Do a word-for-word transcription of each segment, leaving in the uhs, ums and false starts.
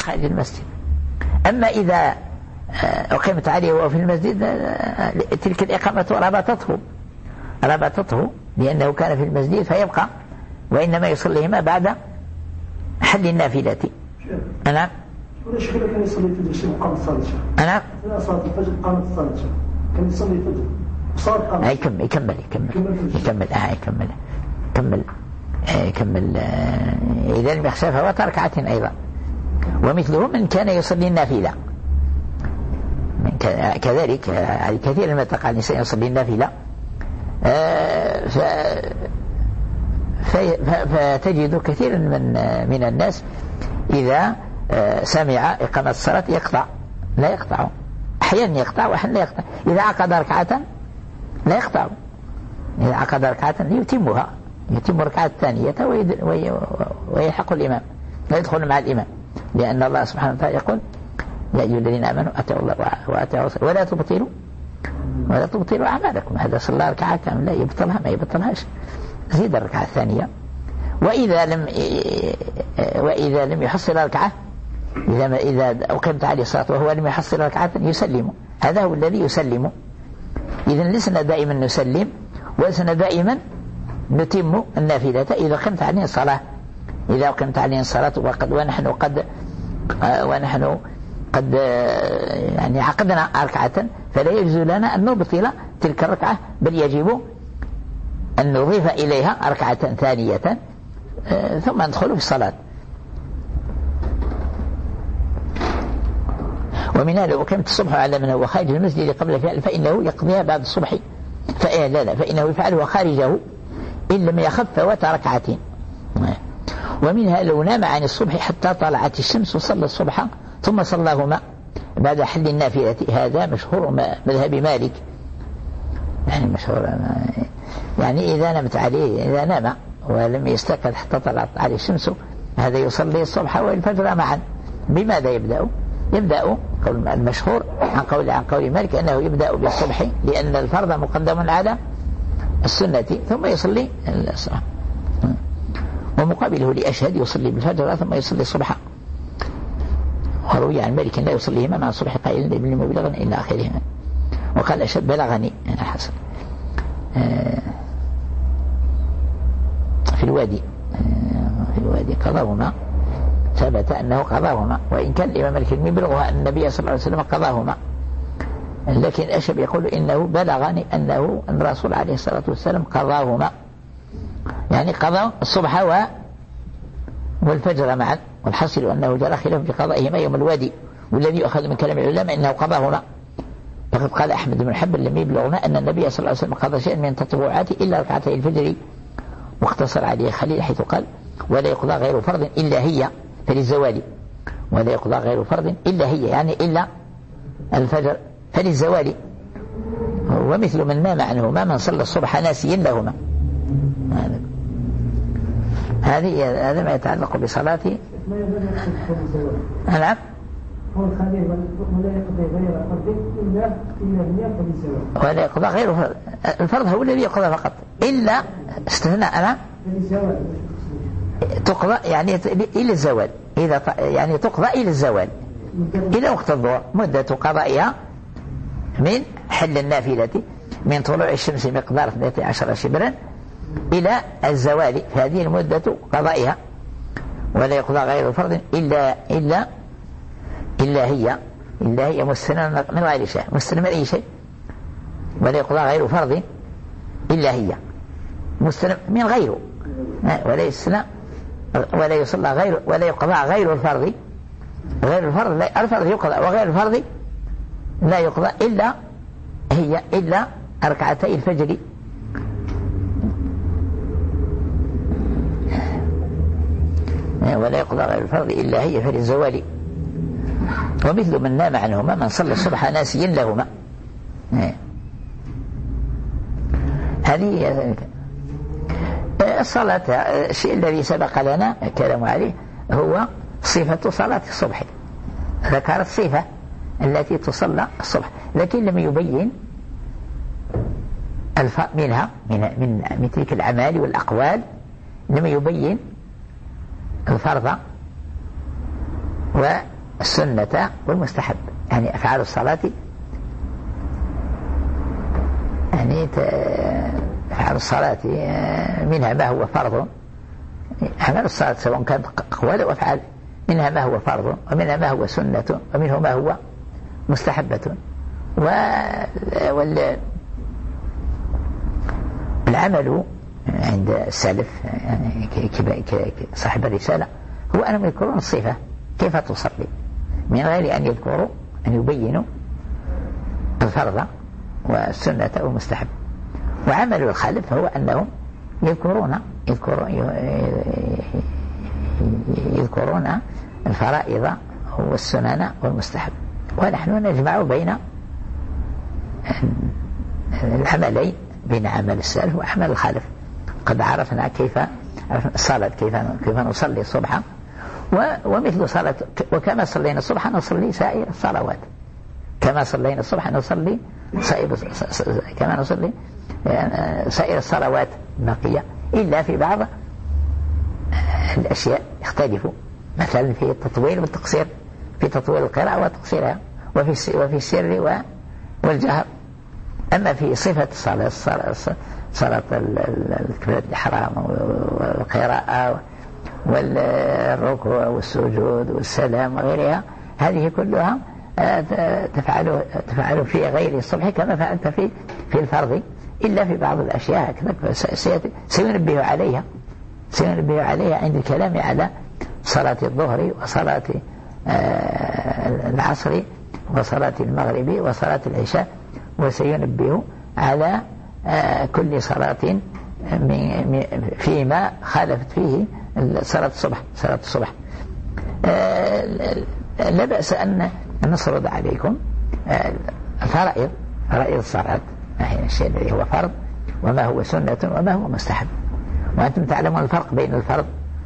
خارج المسجد. أما إذا أقيمت عليه وهو في المسجد تلك الإقامة ربطته ربطته لأنه كان في المسجد فيبقى، وإنما يصليهما بعد حل النافلة. أنا ولا شكله كان يصلي الفجر شيء قام الصلاة. أنا لا صلاة الفجر قامت الصلاة كان يصلي الفجر صلاة قام. أي يكمل يكمل يكمل يكمل آه يكمل يكمل يكمل إذا لم يخشى فهو تركعة أيضا. ومثله من كان يصلي النافلة كذلك كثير من تقع الإنسان يصلي النافلة فتجد كثير من من الناس إذا سمع إقامة الصلاة يقطع، لا يقطع، أحيانا يقطع وأحيانا لا يقطع. إذا عقد ركعة لا يقطع، إذا عقد ركعة يتمها يتم الركعة الثانية ويلحق الإمام ويدخل مع الإمام، لأن الله سبحانه وتعالى يقول يا أيها الذين آمنوا أطيعوا الله وأطيعوا الرسول ولا تبطلوا ولا تبطلوا أعمالكم. هذا صلى ركعة كاملة لا يبطلها ما يبطلهاش، زيد الركعة الثانية. وإذا لم وإذا لم يحصل ركعة، إذا إذا أقيمت عليه الصلاة وهو لم يحصل ركعة يسلم، هذا هو الذي يسلم. إذا لسنا دائما نسلم ولسنا دائما نتم النافلة إذا قمت عليه الصلاة إذا قمت عليه الصلاة وقد ونحن قد ونحن قد يعني عقدنا ركعة، فلا يجوز لنا أن نبطل تلك الركعة، بل يجب أن نضيف إليها ركعة ثانية ثم ندخل في الصلاة. ومنها لو أقيمت الصبح على من هو خارج المسجد قبل الفعل فإنه يقضيها بعد الصبح، فإن لا لا فإنه يفعلها خارجه إن لم يخف فوات ركعتين. ومنها لو نام عن الصبح حتى طلعت الشمس وصلى الصبح ثم صلاهما بعد حل النافلة، هذا مشهور مذهب مالك، يعني مشهور يعني إذا نمت عليه إذا نام ولم يستيقظ حتى طلعت عليه الشمس هذا يصلي الصبح والفجر معا. بماذا يبدأ؟ يبدأ المشهور عن قول عن قول مالك أنه يبدأ بالصبح لأن الفرض مقدم على السنة ثم يصلي الصبح. ومقابله لأشهد يصلي بالفجر ثم يصلي الصبح. وروي عن مالك لا يصليهما مع الصبح قائلا ابن مبلغا إلى آخرهما. وقال أشهد بلغني أنا حسن في الوادي في الوادي قضاهما، ثبت أنه قضاهما، وإن كان الإمام مالك يبلغها أن النبي صلى الله عليه وسلم قضاهما، لكن أشهب يقول إنه بلغني أنه أن الرسول عليه الصلاة والسلام قضاهما، يعني قضى الصبح و والفجر معا. والحاصل أنه جرى خلاف بقضائهما يوم الوادي، والذي يؤخذ من كلام العلماء أنه قضاهما. فقد قال أحمد بن حنبل لم يبلغنا أن النبي صلى الله عليه وسلم قضى شيئا من التطوعات إلا ركعتي الفجر، واختصر عليه خليل حيث قال ولا يقضى غير فرض إلا هي فللزوال، ولا يقضى غير فرض إلا هي يعني إلا الفجر فللزوال. ومثل من نام عنهما من صلى الصبح ناسيا لهما. هذه هذا ما يتعلق بصلاة. نعم. ولا يقضى غير فرض، الفرض هو الذي يقضى فقط إلا استثناء أنا تقضى يعني إلى الزوال، إذا يعني تقضى إلى الزوال إلى وقت الظهر، مدة قضائها من حل النافلة من طلوع الشمس مقدار اثنتي عشر شبرا إلى الزوال، هذه المدة قضائها. ولا يقضى غير فرض إلا إلا إلا هي إلا هي مستثنى من غير شيء، مستثنى من أي شيء. ولا يقضى غير فرض إلا هي مستثنى من غيره، ولا يستثنى ولا يصلى غير ولا يقضى غير الفرض. غير الفرض لا الفرض يقضى وغير الفرض لا يقضى إلا هي إلا ركعتي الفجر. ولا يقضى غير الفرض إلا هي فللزوال. ومثل من نام عنهما من صلى الصبح ناسيا لهما. هذه الصلاة. الشيء الذي سبق لنا الكلام عليه هو صفة صلاة الصبح، ذكر الصفة التي تصلى الصبح، لكن لم يبين الف منها من من من تلك الأعمال والأقوال، لم يبين الفرض و والسنة والمستحب. يعني أفعال الصلاة يعني أفعال الصلاة منها ما هو فرض، أعمال الصلاة سواء كانت أقوال أو أفعال، منها ما هو فرض ومنها ما هو سنة ومنه ما هو مستحبة. والعمل عند السلف يعني صاحب الرسالة هو أنهم يذكرون الصفة كيف تصلي من غير أن يذكروا أن يبينوا الفرض والسنة والمستحب. وعمل الخالف هو أنهم يذكرون يذكرون يذكرون الفرائض والسنن والمستحب. ونحن نجمع بين العملين، بين عمل السلف وعمل الخالف. قد عرفنا كيف الصلاة، كيف كيف نصلي الصبح، ومثل صلاة وكما صلينا الصبح نصلي سائر الصلوات، كما صلينا الصبح نصلي سائر كما نصلي سائر الصلوات الباقية، إلا في بعض الأشياء يختلف، مثلا في التطويل والتقصير، في تطويل القراءة وتقصيرها، وفي وفي السر والجهر. أما في صفة الصلاة الصلاة صلاة تكبيرة الإحرام والقراءة والركوع والسجود والسلام وغيرها، هذه كلها تفعل تفعل في غير الصبح كما فعلت في في الفرض، إلا في بعض الأشياء سينبه عليها سينبه عليها عند الكلام على صلاة الظهر وصلاة العصر وصلاة المغرب وصلاة العشاء، وسينبه على كل صلاة فيما خالفت فيه صلاة الصبح صلاة الصبح. لا بأس أن نسرد عليكم الفرائض، فرائض الصلاة، الشيء الذي هو فرض وما هو سنة وما هو مستحب، وأنتم تعلمون الفرق بين الفرض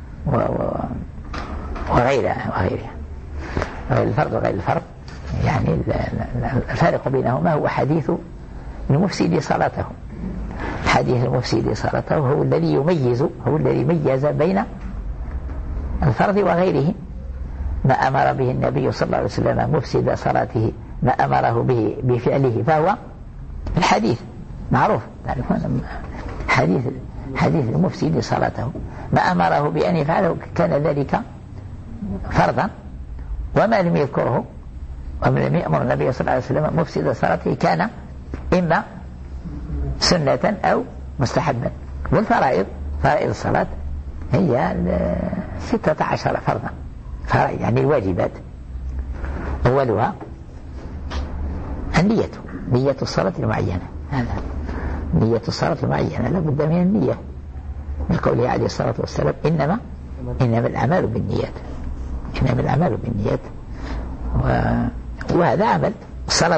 وغيرها وغيرها الفرض وغير الفرض. يعني الفارق بينهما هو حديث المفسد صلاته. حديث المفسد صلاته هو الذي يميز هو الذي ميز بين الفرض وغيره. ما أمر به النبي صلى الله عليه وسلم مفسد صلاته، ما أمره به بفعله، فهو الحديث معروف، تعرفون حديث حديث المفسد صلاته، ما أمره بأن يفعله كان ذلك فرضا، وما لم يذكره ومن لم يأمر النبي صلى الله عليه وسلم مفسد صلاته كان إما سنة أو مستحبا. والفرائض فرائض الصلاة هي ستة عشر فرضا، فرائض يعني الواجبات. أولها النية، نية الصلاة المعينة، هذا نية الصلاة المعينة لا بد من النية، من قوله عليه الصلاة والسلام إنما إنما الأعمال بالنيات، إنما الأعمال بالنيات. وهذا عمل الصلاة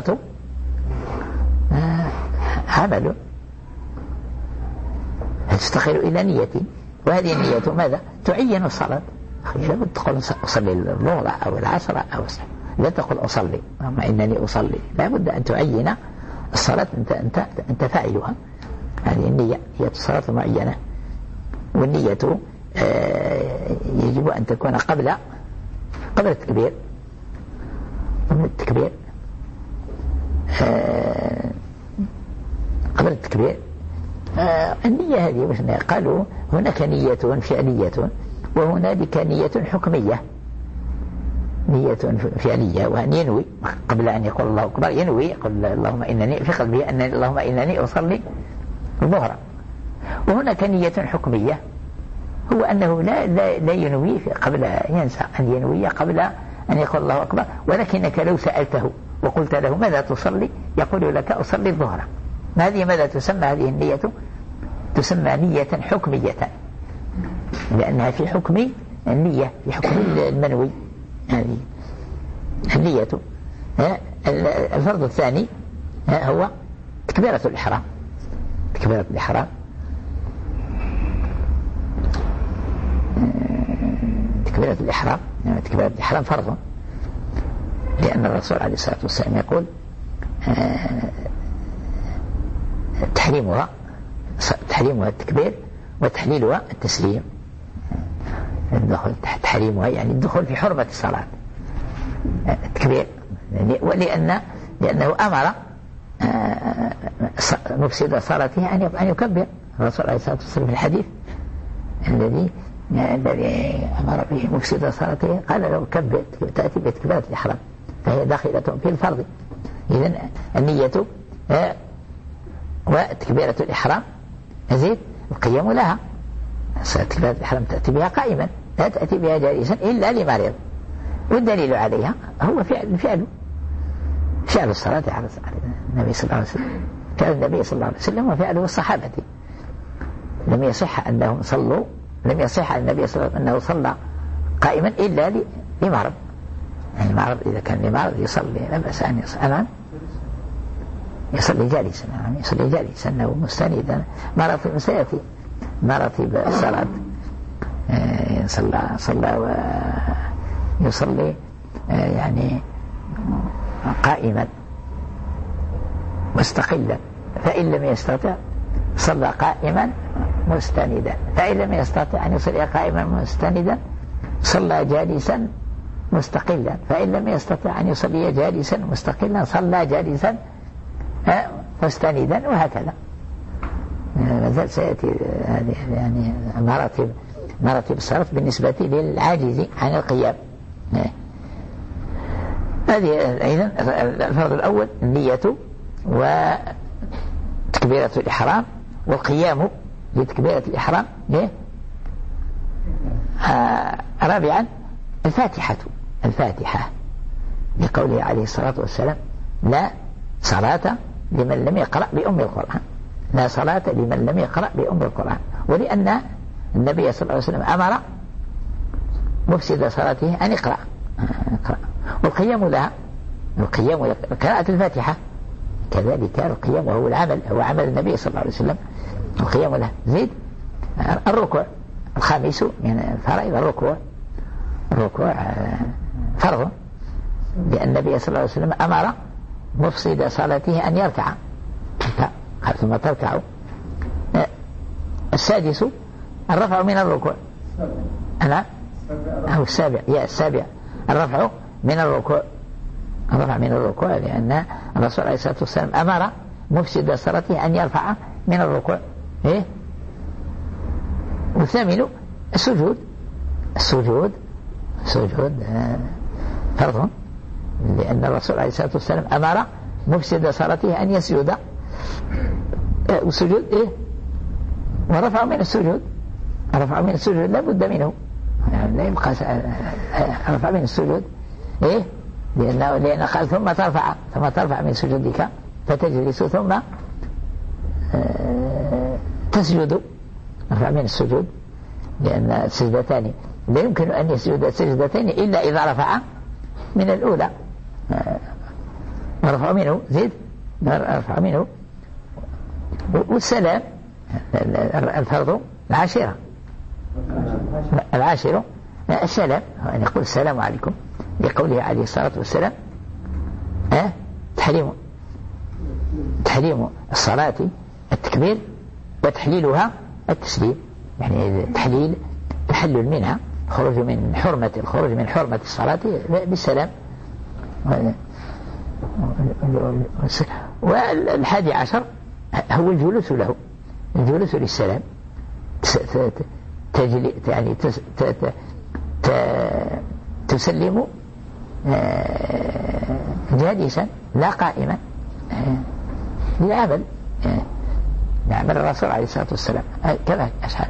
عمل تستخيل إلى نية، وهذه النية ماذا؟ تعين الصلاة. لا بد تقول أصلي الظهر أو العصر أو الصلاة، لا تقول أصلي أما إنني أصلي، لا بد أن تعين الصلاة أنت أنت أنت فاعلها. هذه النية هي الصلاة المعينة. والنية يجب أن تكون قبل قبل التكبير قبل التكبير قبل التكبير. النية هذه وش قالوا؟ هناك نية فعلية وهناك نية حكمية. نية فعلية وأن ينوي قبل أن يقول الله أكبر، ينوي يقول اللهم إنني في قلبي أن اللهم إنني أصلي الظهر. وهناك نية حكمية هو أنه لا لا, لا ينوي قبل، ينسى أن ينوي قبل أن يقول الله أكبر، ولكنك لو سألته وقلت له ماذا تصلي يقول لك أصلي الظهر. هذه ماذا تسمى؟ هذه النية تسمى نية حكمية، لأنها في حكم النية، في حكم المنوي. هذه النية. الفرض الثاني هو تكبيرة الإحرام. تكبيرة الإحرام تكبيرة الإحرام تكبيرة الإحرام فرض، لأن الرسول عليه الصلاة والسلام يقول تحريمها تحريمها التكبير وتحليلها التسليم. الدخول تحريمها يعني الدخول في حرمة الصلاة، تكبير، ولأن لأنه أمر مفسد صلاته أن يكبر. الرسول عليه الصلاة والسلام في الحديث الذي الذي أمر به مفسد صلاته قال له كبر، تأتي بتكبيرة الإحرام فهي داخلة في الفرض. إذن النية وتكبيرة الإحرام زيد القيام لها. تكبيرة الإحرام تأتي بها قائما، لا تأتي بها جالسا إلا لمريض، والدليل عليها هو فعل فعل فعل الصلاة على النبي صلى الله عليه وسلم، فعل النبي صلى الله عليه وسلم وفعله الصحابة. لم يصح أنهم صلوا لم يصح عن النبي صلى الله عليه وسلم أنه صلى قائما إلا لمرض. يعني مرض إذا كان لمرض يصلي لا بأس أن يصلي يصلي جالسا، يصلي جالسا أنه مستندا. مرض سيأتي مرض بالصلاة صلى صلى ويصلي يعني قائما مستقلا، فإن لم يستطع صلى قائما مستندا، فإن لم يستطع أن يصلي قائما مستندا صلى جالسا مستقلا، فإن لم يستطع أن يصلي جالسا مستقلا صلى جالسا مستندا، وهكذا. مازال سيأتي هذه يعني مراتب مراتب الصلاة بالنسبة للعاجز عن القيام. هذه إذن الفرض الأول النية وتكبيرة الإحرام والقيام لتكبيرة الإحرام. آه رابعا الفاتحة الفاتحة لقوله عليه الصلاة والسلام لا صلاة لمن لم يقرأ بأم القرآن، لا صلاة لمن لم يقرأ بأم القرآن، ولأن النبي صلى الله عليه وسلم أمر مفسد صلاته أن يقرأ. والقيام لها القيام قراءة الفاتحة كذلك القيام وهو العمل، هو عمل النبي صلى الله عليه وسلم القيام له. زيد الركوع الخامس من فرائض الركوع، الركوع فرض لأن النبي صلى الله عليه وسلم أمر مفسد صلاته أن يركع ثم تركع. السادس الرفع من الركوع، أنا أو السابع يا السابع الرفع من الركوع، الرفع من الركوع لأن الرسول عليه الصلاة والسلام أمر مفسد صلاته أن يرفع من الركوع. إيه؟ والثامن السجود، السجود سجود فرض لأن الرسول عليه الصلاة والسلام أمر مفسد صلاته أن يسجد. والسجود إيه؟ ورفع من السجود، رفع من السجود لا بد منه، يعني لا يبقى رفع من السجود. إيه؟ لأنه لأن قال ثم ترفع ثم ترفع من سجودك فتجلس ثم تسجد، رفع من السجود لأن السجدتان لا يمكن أن يسجد السجدتين إلا إذا رفع من الأولى. رفع منه زيد رفع منه. والسلام الفرض العاشرة العاشرة السلام أن يقول السلام عليكم لقوله عليه الصلاة والسلام أه؟ تحريم تحريم الصلاة التكبير وتحليلها التسليم، يعني تحليل تحلل منها خروج من حرمة الخروج من حرمة الصلاة بالسلام. والحادي عشر هو الجلوس له، الجلوس للسلام تجلي يعني تسلم جالسا لا قائما لعمل يعمل الرسول عليه الصلاة والسلام كذا. أشهد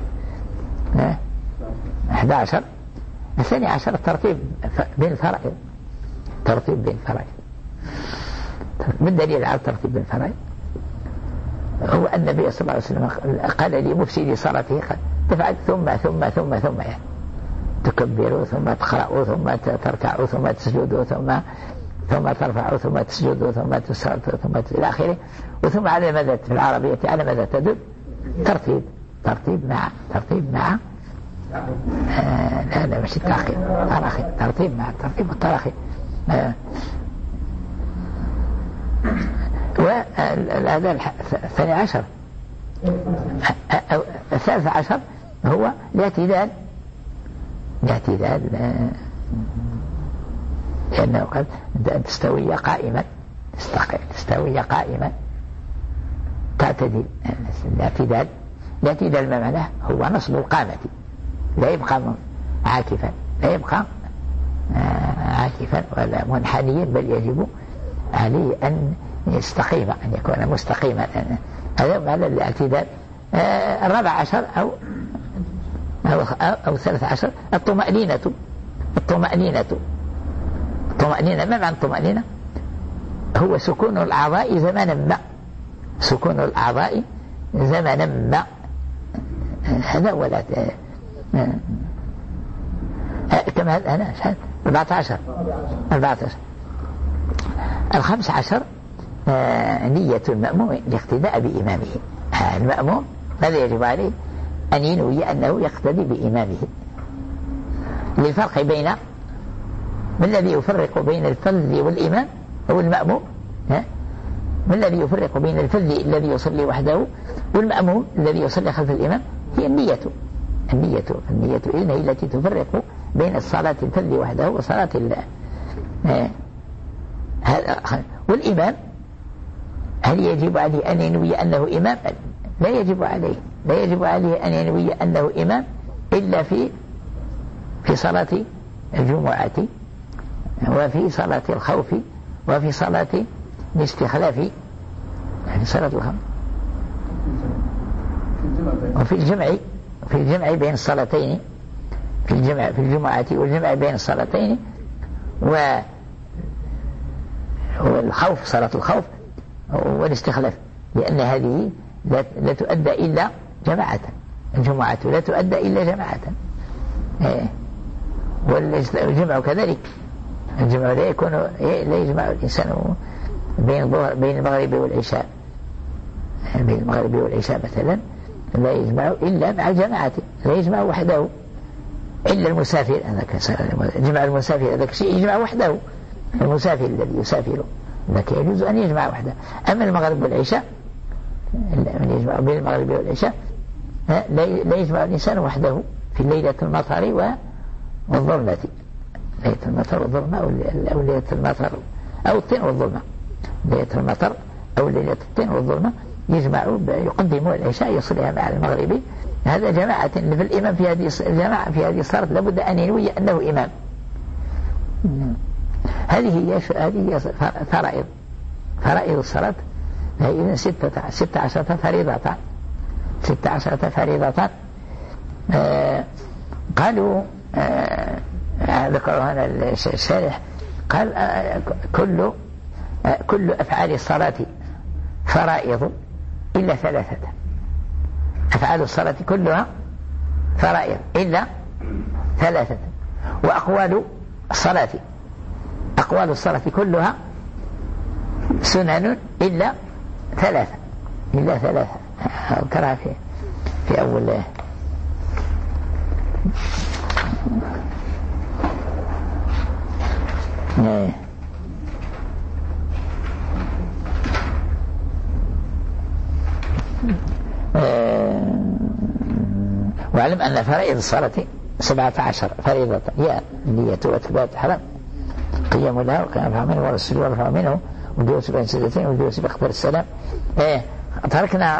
أحد عشر الثاني عشر الترتيب بين الفرائض، ترتيب بين الفرائض. من دليل على الترتيب بين الفرائض هو أن النبي صلى الله عليه وسلم قال لي مفسد صلاته تفعل ثم ثم ثم ثم يعني تكبروا ثم تقرأوا ثم تركعوا ثم تسجدوا ثم ثم ترفعوا ثم تسجدوا ثم تسرطوا ثم إلى آخره. وثم على ماذا في العربية على ماذا تدل؟ ترتيب ترتيب مع ترتيب مع آه لا لا مش التراخي تراخي ترتيب مع الترتيب والتراخي. آه وهذا الثاني عشر الثالث عشر هو الاعتدال، الاعتدال لأنه قد أن تستوي قائما، تستوي قائما تعتدل. الاعتدال الاعتدال ما معناه هو نصب القامة، لا يبقى عاكفا، لا يبقى عاكفا ولا منحنيا، بل يجب عليه أن يستقيم، أن يكون مستقيما. هذا معنى الاعتدال. الرابع عشر أو أو, أو ثلاث عشر الطمأنينة. الطمأنينة الطمأنينة ما معنى الطمأنينة؟ هو سكون الأعضاء زمانا ما، سكون الأعضاء زمانا ما. هذا ولا كما هذا أربعة عشر أربعة عشر الخمس عشر نية المأموم الاقتداء بإمامه. المأموم ماذا يجب عليه؟ أن ينوي أنه يقتدي بإمامه، للفرق بين ما الذي يفرق بين الفذ والإمام هو المأموم. ها؟ ما الذي يفرق بين الفذ الذي يصلي وحده والمأموم الذي يصلي خلف الإمام؟ هي النية. النية النية إذن هي التي تفرق بين الصلاة الفذ وحده وصلاة الله. والإمام هل يجب عليه أن ينوي أنه إمام؟ لا يجب عليه لا يجب عليه أن ينوي أنه إمام إلا في في صلاة الجمعة وفي صلاة الخوف وفي صلاة الاستخلاف، يعني صلاة الخوف، وفي الجمع في الجمع بين الصلاتين، في الجمع في الجمعة والجمع بين الصلاتين و والخوف، صلاة الخوف والاستخلاف، لأن هذه لا تؤدى إلا جماعة. الجمعة لا تؤدى إلا جماعة. والجمع كذلك، الجمع لا يكون لا يجمع الإنسان بين بين المغرب والعشاء، بين المغرب والعشاء مثلا لا يجمع إلا مع الجماعة، لا يجمع وحده إلا المسافر. هذاك جمع المسافر هذاك شيء يجمع وحده، المسافر الذي يسافر لك يجوز أن يجمع وحده. أما المغرب والعشاء من يجمع بين المغرب والعشاء لا يجمع الإنسان وحده في ليلة المطر والظلمة، ليلة المطر والظلمة أو ليلة المطر أو الطين والظلمة، ليلة المطر أو ليلة الطين والظلمة يجمع يقدم العشاء يصليها مع المغرب. هذا جماعة. في الإمام في هذه الجماعة في هذه الصلاة لابد أن ينوي أنه إمام. هذه هي هذه فرائض فرائض الصلاة. إذن ستة ستة عشرة فريضة ستة عشرة فريضة. آه قالوا آه ذكروا هنا الشارح قال آه كل آه كل أفعال الصلاة فرائض إلا ثلاثة. أفعال الصلاة كلها فرائض إلا ثلاثة. وأقوال الصلاة أقوال الصلاة كلها سنن إلا ثلاثة إلا ثلاثة أذكرها في في أول ايه واعلم أن فرائض الصلاة سبعة عشر فريضة هي النية وتكبيرة الحرام، قيام لها وقيام رفع منه والسجود ورفع منه والجلوس بين سجدتين والجلوس بقدر السلام. ايه تركنا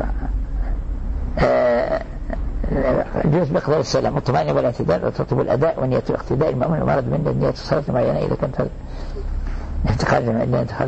اه الجلوس بقدر السلام والطمأنينة والاعتدال وترتب الأداء ونية الاقتداء المأمون ومرض من نية الصلاة معينة إذا كانت اعتقاد جماعة اعتقاد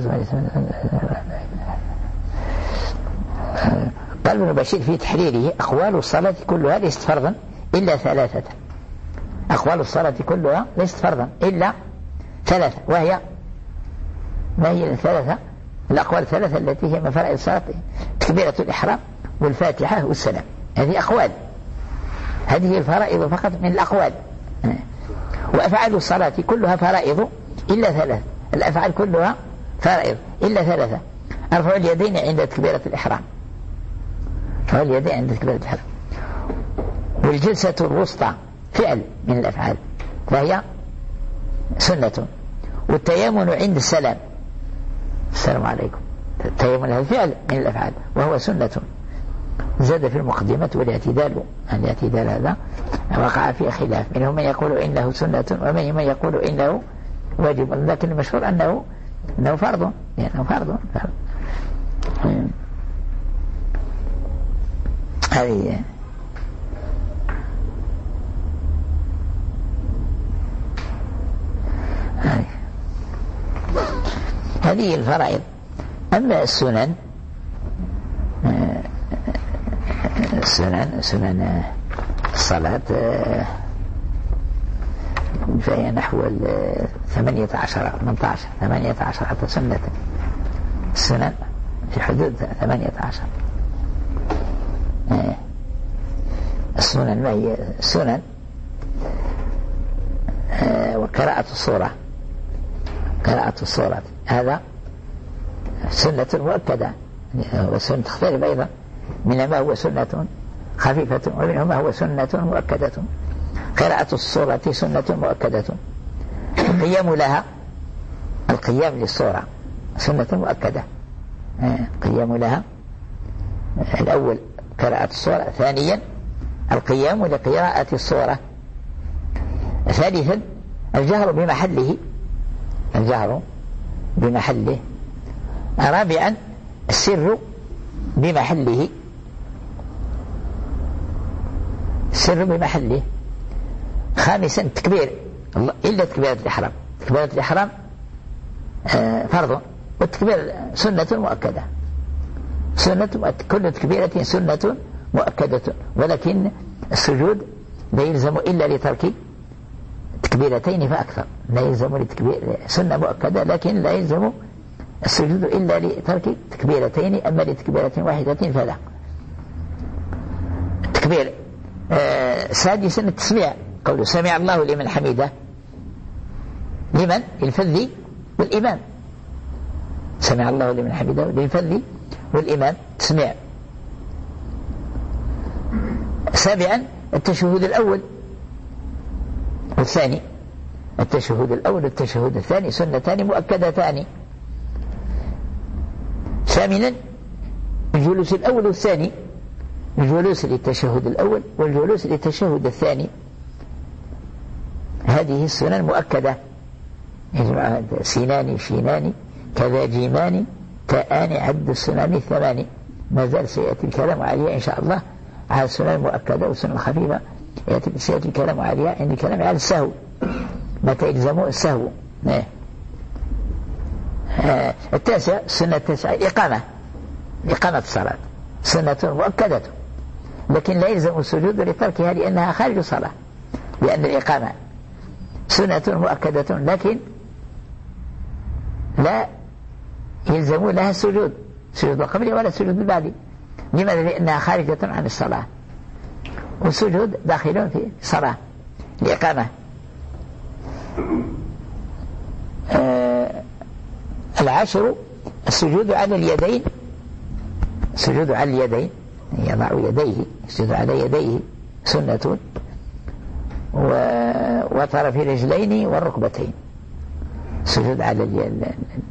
قال ابن بشير في تحريره أقوال الصلاة كلها ليست فرضا إلا ثلاثة. أقوال الصلاة كلها ليست فرضا إلا ثلاثة، وهي ما هي الثلاثة؟ الأقوال الثلاثة التي هي من فرائض الصلاة تكبيرة الإحرام والفاتحة والسلام. هذه أقوال، هذه الفرائض فقط من الأقوال. وأفعال الصلاة كلها فرائض إلا ثلاثة. الأفعال كلها فرائض إلا ثلاثة: رفع اليدين عند تكبيرة الإحرام، رفع اليدين عند تكبيرة الإحرام، والجلسة الوسطى فعل من الأفعال فهي سنة، والتيامن عند السلام السلام عليكم، التيامن هذا فعل من الأفعال وهو سنة. زاد في المقدمة والاعتدال، الاعتدال هذا وقع فيه خلاف، منهم من يقول إنه سنة ومن من يقول إنه واجب، لكن المشهور أنه أنه فرض، يعني فرض فرض. هذه هذه الفرائض. أما السنن السنن سنن الصلاة فهي نحو ثمانية عشر ثمانية عشر ثمانية عشر سنة. السنن في حدود ثمانية عشر. السنن ما هي السنن؟ وقراءة الصورة، قراءة الصورة هذا سنة مؤكدة، والسنة تختلف أيضا، منها ما هو سنة خفيفة ومنها ما هو سنة مؤكدة. قراءة الصورة سنة مؤكدة، القيام لها، القيام للصورة سنة مؤكدة، القيام لها الأول قراءة الصورة، ثانيا القيام لقراءة الصورة، ثالثا الجهر بمحله، الجهر بمحله، رابعا السر بمحله، السر بمحله، خامسا التكبير إلا تكبيرة الإحرام، تكبيرة الإحرام فرض، والتكبير سنة مؤكدة، سنة مؤكدة، كل تكبيرة سنة مؤكدة، ولكن السجود لا يلزم إلا لترك تكبيرتين فأكثر، لا يلزم لتكبير سنة مؤكدة، لكن لا يلزم السجود إلا لترك تكبيرتين، أما لتكبيرة واحدة فلا. التكبير آه سادسا التسميع، قول سمع الله لمن حمده، لمن؟ للفذ والإمام، سمع الله لمن حمده للفذ والإمام تسميع. سابعا التشهد الأول والثاني، التشهد الأول والتشهد الثاني سنتان مؤكدتان. ثامنا الجلوس الأول والثاني، الجلوس للتشهد الأول والجلوس للتشهد الثاني، هذه السنن مؤكدة، يجمع سينان شينان كذا جيمان تاءان عد السنن الثماني. ما زال سيأتي الكلام عليها إن شاء الله على السنن المؤكدة والسنن الخفيفة، يأتي سيأتي الكلام عليها عند الكلام على السهو، متى يلزمه السهو. آه. التاسع السنة التاسعة إقامة، إقامة الصلاة سنة مؤكدة، لكن لا يلزم السجود لتركها لأنها خارج الصلاة، لأن الإقامة سنة مؤكدة لكن لا يلزم لها السجود، سجود القبل ولا سجود البعد. لماذا؟ لأنها خارجة عن الصلاة، والسجود داخل في الصلاة، الإقامة. آه العشر السجود على اليدين، السجود على اليدين يضع يديه، السجود على يديه سنة، وطرف الرجلين والركبتين، السجود على اليد،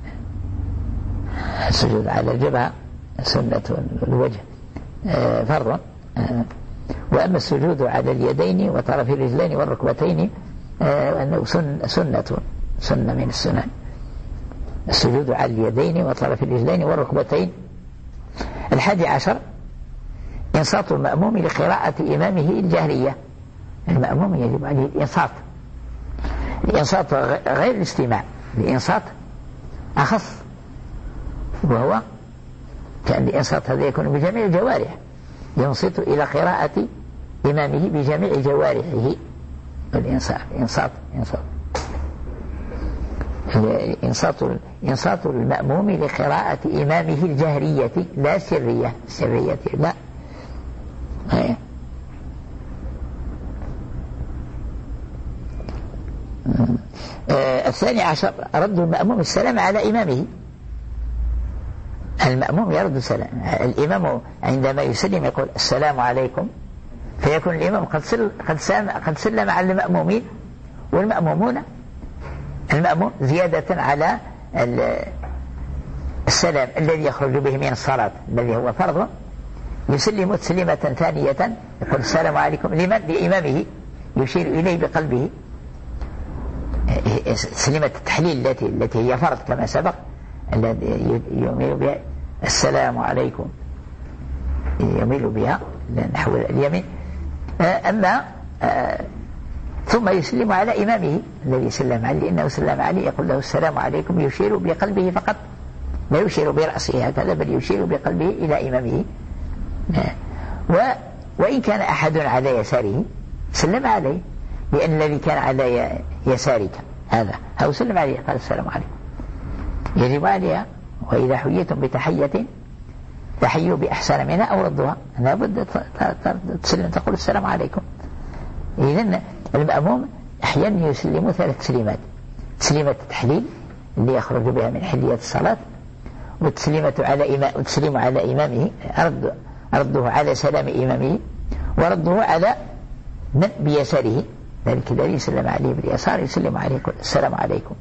السجود على الجبهة سنة، الوجه فرض. وأما السجود على اليدين وطرف الرجلين والركبتين أنه سنة، سنة من السنن، السجود على اليدين وطرف الرجلين والركبتين. الحادي عشر إنصات المأموم لقراءة إمامه الجهرية، المأموم يجب عليه الإنصات، الإنصات غير الاستماع، الإنصات أخص، وهو كأن الإنصات هذا يكون بجميع الجوارح، ينصت إلى قراءة إمامه بجميع جوارحه، الإنصات إنصات إنصات إنصات إنصات المأموم لقراءة إمامه الجهرية لا سرية، سرية لا. آه الثاني عشر رد المأموم السلام على إمامه، المأموم يرد السلام، الإمام عندما يسلم يقول السلام عليكم، فيكون الإمام قد سلم, قد سلم, قد سلم على المأمومين، والمأمومون المأموم زيادة على السلام الذي يخرج به من الصلاة الذي هو فرض، يسلم تسليمة ثانية يقول السلام عليكم، لمن؟ لإمامه، يشير إليه بقلبه، تسليمة التحليل التي التي هي فرض كما سبق، الذي يميل بها السلام عليكم، يميل بها نحو اليمين. أما ثم يسلم على إمامه الذي سلم عليه، إنه سلم عليه يقول له السلام عليكم، يشير بقلبه فقط، لا يشير برأسه هكذا، بل يشير بقلبه إلى إمامه. و وإن كان أحد على يساره سلم عليه، لأن الذي كان على يسارك هذا أو سلم عليه قال السلام عليكم، يجب عليها. وإذا حييتم بتحية تحيوا بأحسن منها أو ردوها، لابد تسلم تقول السلام عليكم. إذن المأموم أحيانا يسلم ثلاث تسليمات: تسليمة التحليل اللي يخرج بها من حلية الصلاة، والتسليمة على إمام وتسليم على إمامه، رد رده على سلام إمامه، ورده على من بيساره، ذلك الذي يسلم عليه باليسار يسلم عليه السلام عليكم.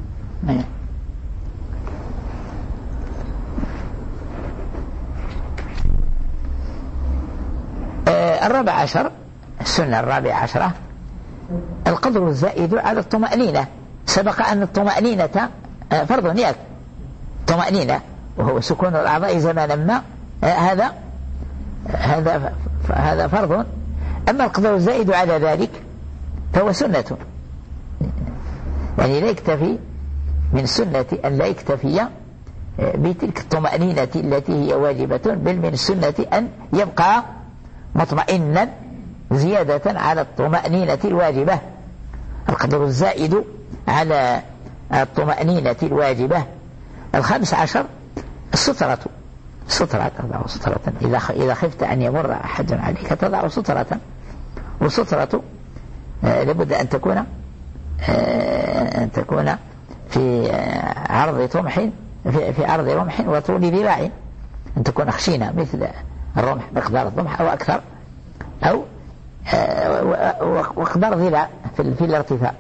آه الرابع عشر، السنة الرابعة عشرة، القدر الزائد على الطمأنينة. سبق أن الطمأنينة آه فرض ياك طمأنينة، وهو سكون الأعضاء زمانا ما، آه هذا هذا هذا فرض. أما القدر الزائد على ذلك فهو سنة، يعني لا يكتفي من سنة أن لا يكتفي بتلك الطمأنينة التي هي واجبة، بل من السنة أن يبقى مطمئنا زيادة على الطمأنينة الواجبة. القدر الزائد على الطمأنينة الواجبة. الخامس عشر السترة، سترة تضع سترة إذا إذا خفت أن يمر أحد عليك تضع سترة، والسترة آه لابد أن تكون آه أن تكون في آه عرض رمح في, في عرض رمح وطول ذراع، أن تكون خشينة مثل الرمح مقدار الرمح أو أكثر، أو آه ومقدار ذراع في, في الارتفاع،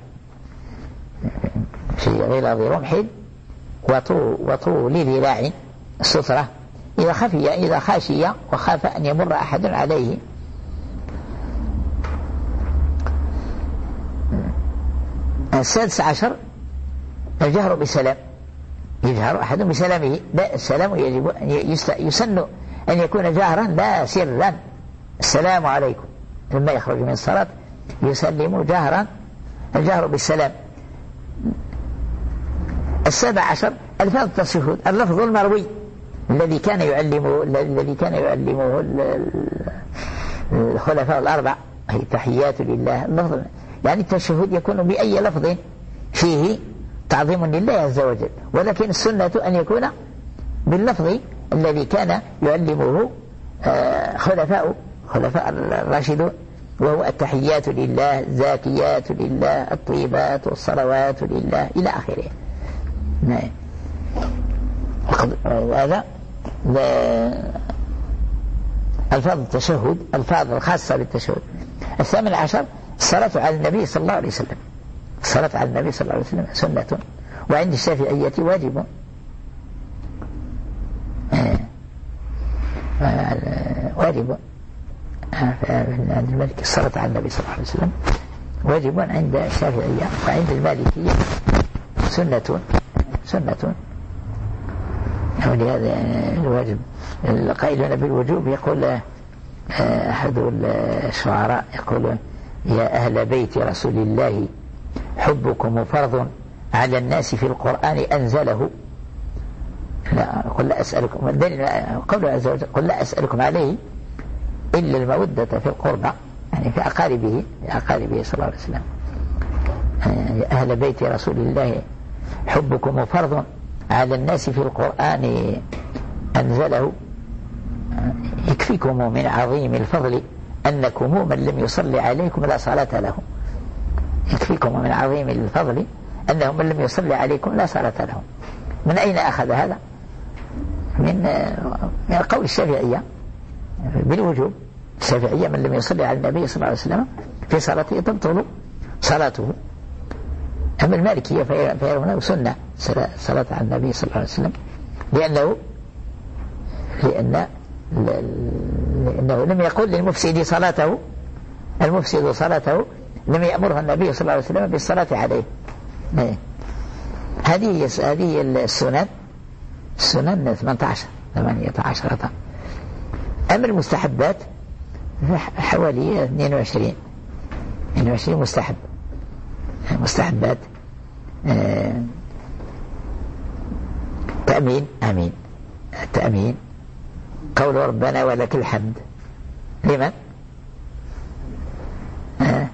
في غلاظ رمح وطول, وطول ذراع السترة إذا خفي إذا خاشي وخاف أن يمر أحد عليه. السادس عشر الجهر بسلام، يجهر أحد بسلامه. لا، السلام يجب يسن أن يكون جهرا لا سرا. السلام عليكم لما يخرج من الصلاة يسلم جهرا، الجهر بالسلام. السابع عشر الفاظ التشهد، اللفظ المروي الذي كان يعلمه الذي كان يعلمه الخلفاء الأربع، هي تحيات لله. اللفظ يعني التشهد يكون بأي لفظ فيه تعظيم لله عز وجل، ولكن السنة أن يكون باللفظ الذي كان يعلمه خلفاء خلفاء الراشدون، وهو التحيات لله، الزاكيات لله، الطيبات والصلوات لله إلى آخره. هذا الفاظ التشهد، الفاظ الخاصة بالتشهد. الثامن عشر الصلاة على النبي صلى الله عليه وسلم. الصلاة على النبي صلى الله عليه وسلم سنة، وعند الشافعية واجب. واجب عند المالك الصلاة على النبي صلى الله عليه وسلم واجب عند الشافعية، وعند المالكية سنة سنة. ولهذا الواجب القائلون بالوجوب يقول أحد الشعراء يقول: يا أهل بيت رسول الله حبكم فرض على الناس في القرآن أنزله. لا قل لا أسألكم، قوله عز وجل: قل لا أسألكم عليه إلا المودة في القربى، يعني في أقاربه في أقاربه صلى الله عليه وسلم. يا أهل بيت رسول الله حبكم فرض على الناس في القرآن أنزله، يكفيكم من عظيم الفضل أنكم من لم يصلي عليكم لا صلاة له. يكفيكم من عظيم الفضل أنهم من لم يصلي عليكم لا صلاة لهم. من أين أخذ هذا؟ من من قول الشافعية بالوجوب. الشافعية من لم يصلي على النبي صلى الله عليه وسلم في صلاته تبطل صلاته. أما المالكية فيرونه سنة صلاة على النبي صلى الله عليه وسلم، لأنه لأن لأنه لم يقل للمفسد صلاته، المفسد صلاته لم يأمره النبي صلى الله عليه وسلم بالصلاة عليه، إيه. هذه هذه السنن السنن ثمانية عشر ثمانية عشر. أما المستحبات حوالي اثنين وعشرين اثنين وعشرين مستحب مستحبات. آه تأمين آمين التأمين قول ربنا ولك الحمد لمن؟ آه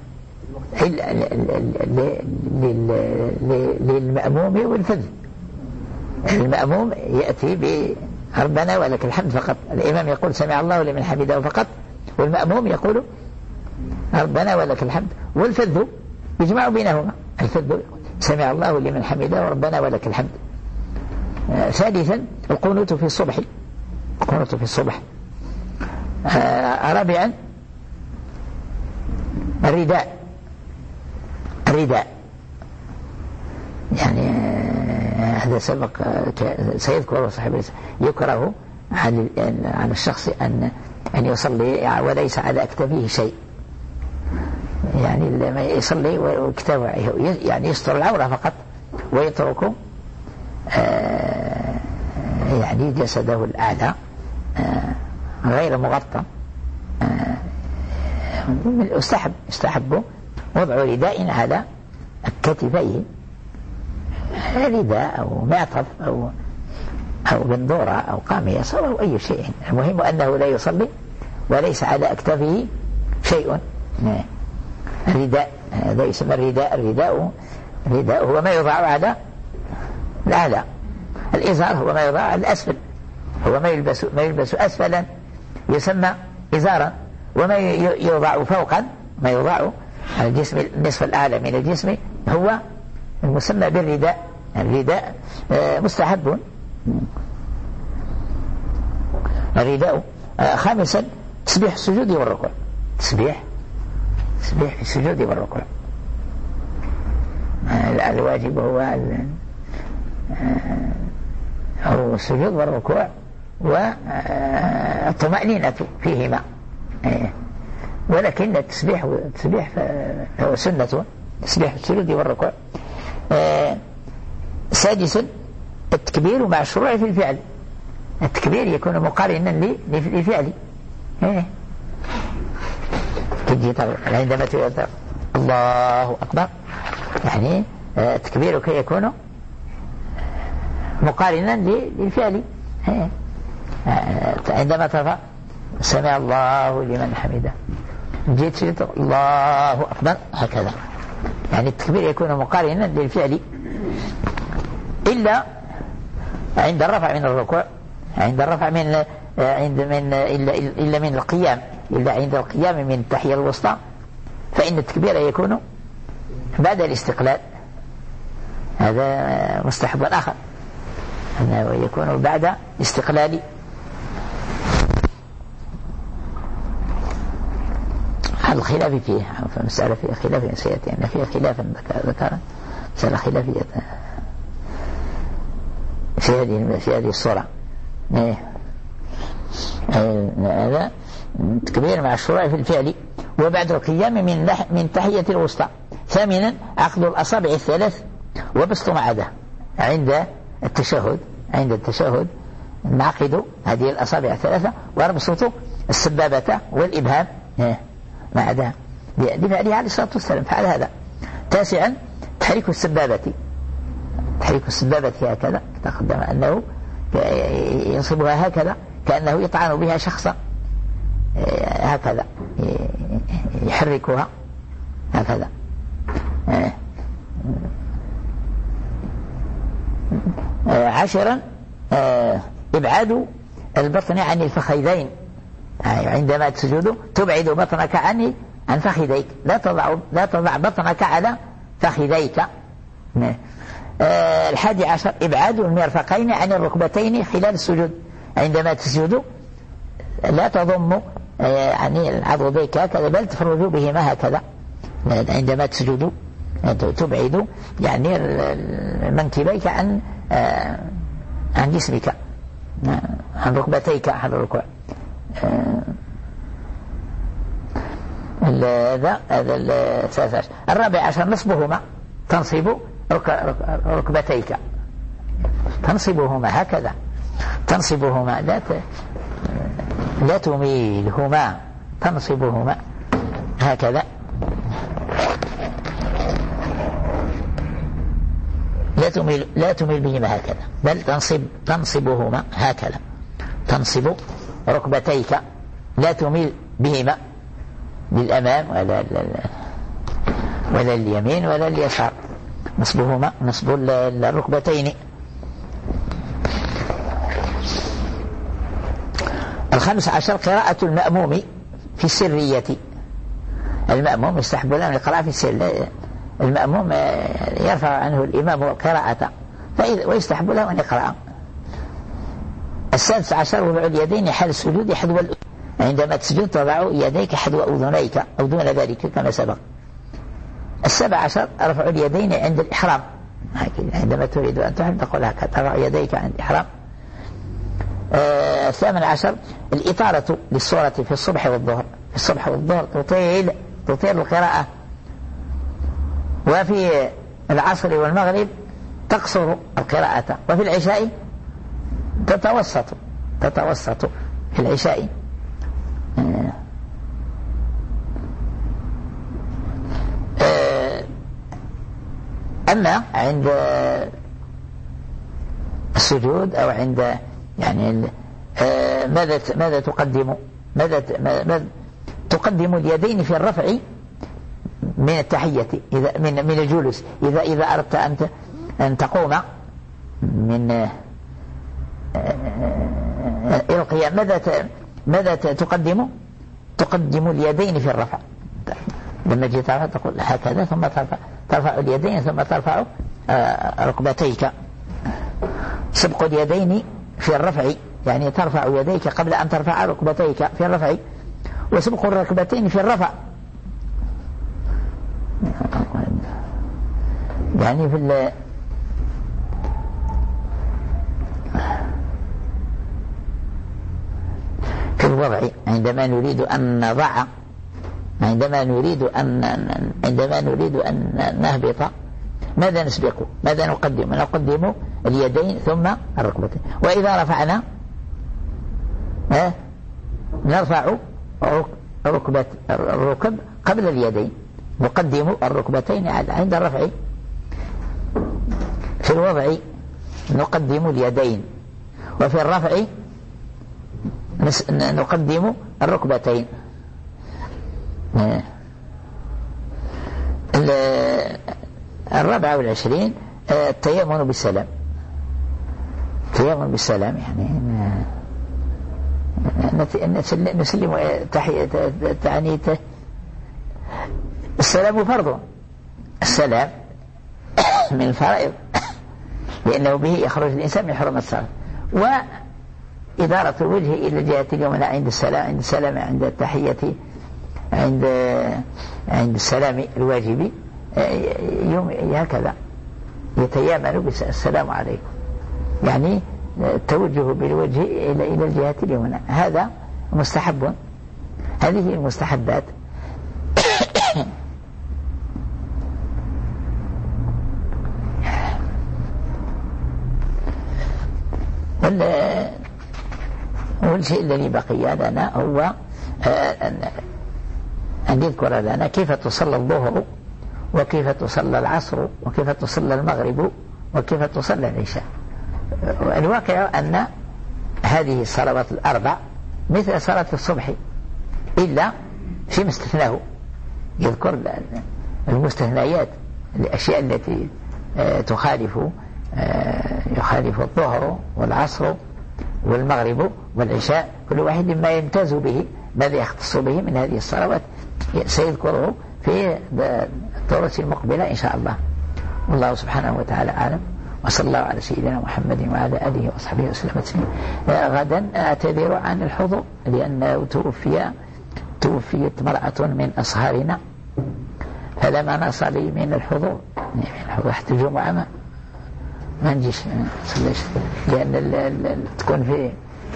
للمأموم والفذ. المأموم يأتي بربنا ولك الحمد فقط، الإمام يقول سمع الله لمن حمده فقط، والمأموم يقول ربنا ولك الحمد، والفذ يجمع بينهما، الفذ سمع الله لمن حمده وربنا ولك الحمد. آه ثالثا القنوت في الصبح القنوت في الصبح. آه رابعا الرداء الرداء يعني هذا سبق سيذكر صاحب يكره على على الشخص أن أن يصلي وليس على أكتافه شيء، يعني لما يصلي وكتافه يعني يستر العورة فقط ويترك يعني جسده الأعلى غير مغطى. استحب استحب وضع رداء على كتفيه، رداء أو معطف أو أو بندورة أو قاميص أو أي شيء، المهم أنه لا يصلي وليس على أكتافه شيء. الرداء هذا يسمى الرداء. الرداء الرداء هو ما يوضع على الأعلى، الإزار هو ما يوضع على الأسفل، هو ما يلبس ما يلبس أسفلا يسمى إزارا، وما يوضع فوقا ما يوضع على الجسم النصف الأعلى من الجسم هو المسمى بالرداء. الرداء مستحب الرداء. خامسا تسبيح السجود والركوع، تسبيح تسبيح السجود والركوع. الواجب هو هو السجود والركوع والطمأنينة فيهما، ولكن التسبيح التسبيح هو سنة، تسبيح السجود والركوع. سادسا التكبير مع الشروع في الفعل. التكبير يكون مقارنا للفعل. تجي عندما تقول الله أكبر، يعني تكبيرك يكون مقارنا للفعل. عندما ترفع سمع الله لمن حمده، جيت الله أكبر هكذا، يعني التكبير يكون مقارنا للفعل، إلا عند الرفع من الركوع، عند الرفع من عند من إلا, إلا من القيام، إلا عند القيام من التحية الوسطى، فإن التكبير يكون بعد الاستقلال. هذا مستحب آخر أنه يكون بعد استقلال. الخلاف فيه فمسألة فيها خلاف سيأتي أن فيها خلافا ذكر مسألة خلافية في هذه في هذه الصورة. هذا تكبير مع الشروع في الفعل وبعد القيام من من تحية الوسطى. ثامنا عقد الأصابع الثلاث وبسط معده عند التشهد. عند التشهد نعقد هذه الأصابع الثلاثة ونبسط السبابة والإبهام معدها بفعله عليه الصلاة والسلام، فعل هذا. تاسعا تحريك السبابة تحريك السبابة هكذا، تقدم أنه ينصبها هكذا كأنه يطعن بها شخصا، هكذا يحركها هكذا. عشرا إبعاد البطن عن الفخذين. عندما تسجد تبعد بطنك عن عن فخذيك، لا تضع لا تضع بطنك على فخذيك. الحادي عشر إبعاد المرفقين عن الركبتين خلال السجود. عندما تسجد لا تضم يعني عضديك هكذا، بل تفرج بهما هكذا. عندما تسجد تبعد يعني منكبيك عن عن جسمك، عن ركبتيك عن الركوع. هذا هذا الثالث عشر. الرابع عشر نصبهما، تنصب ركبتيك، تنصبهما هكذا، تنصبهما لا لا تميلهما، تنصبهما هكذا، لا تميل لا تميل بهما هكذا، بل تنصب تنصبهما هكذا، تنصب ركبتيك، لا تميل بهما للأمام ولا ولا اليمين ولا اليسار، نصبهما نصب الركبتين. الخامس عشر قراءة المأموم في السرية. المأموم يستحب له أن يقرأ في السر، المأموم يرفع عنه الإمام قراءة ويستحب له أن يقرأ. السادس عشر وضع اليدين حال السجود حذو الأذن، عندما تسجد تضع يديك حذو أذنيك أو دون ذلك كما سبق. السابع عشر رفع اليدين عند الإحرام، عندما تريد أن تحرم تقول هكذا، ترفع يديك عند الإحرام. آه الثامن عشر الإطالة للصورة في الصبح والظهر، في الصبح والظهر تطيل تطيل القراءة، وفي العصر والمغرب تقصر القراءة، وفي العشاء تتوسط تتوسط في العشاء. أما عند السجود أو عند يعني ماذا ماذا تقدم ماذا ماذا تقدم اليدين في الرفع من التحية، إذا من من الجلوس، إذا إذا أردت أن أن تقوم من القيام، ماذا ماذا تقدم تقدم اليدين في الرفع. لما جيت ترفع تقول هكذا، ثم ترفع ترفع اليدين ثم ترفع ركبتيك. سبق اليدين في الرفع يعني ترفع يديك قبل أن ترفع ركبتيك في الرفع، وسبق الركبتين في الرفع يعني في ال في الوضع عندما نريد أن نضع عندما نريد أن عندما نريد أن نهبط ماذا نسبق؟ ماذا نقدم؟ نقدم اليدين ثم الركبتين. وإذا رفعنا ها نرفع ركبة الركب قبل اليدين، نقدم الركبتين عند الرفع. في الوضع نقدم اليدين، وفي الرفع نقدم الركبتين. الرابعة والعشرين التيمم بالسلام. التيمم بالسلام يعني نسلم تحية تعنيته. السلام فرض، السلام من الفرائض لأنه به يخرج الإنسان من حرمة الصلاة. وإدارة الوجه إلى جهة اليمنى عند السلام عند السلام عند التحية عند عند السلام الواجب يوم هكذا يتيامن بالسلام عليكم، يعني التوجه بالوجه إلى إلى الجهة اليمنى، هذا مستحب. هذه المستحبات. والشيء الذي بقي لنا هو أن يذكر لنا كيف تصلى الظهر، وكيف تصلى العصر، وكيف تصلى المغرب، وكيف تصلى العشاء. الواقع أن هذه الصلوات الأربع مثل صلاة الصبح إلا فيما استثناه، يذكر المستثنيات، الأشياء التي تخالف يخالف الظهر والعصر والمغرب والعشاء، كل واحد ما يمتاز به، ماذا يختص به من هذه الصلوات سيذكره في الدورة المقبلة إن شاء الله. والله سبحانه وتعالى أعلم، وصلى الله على سيدنا محمد وعلى آله وصحبه وسلم تسليما. غدا أعتذر عن الحضور لأن توفي توفيت مرأة من أصهارنا، فلما نصلي من الحضور حتى الجمعة ما ما نجيش نصليش، لأن ال ال تكون في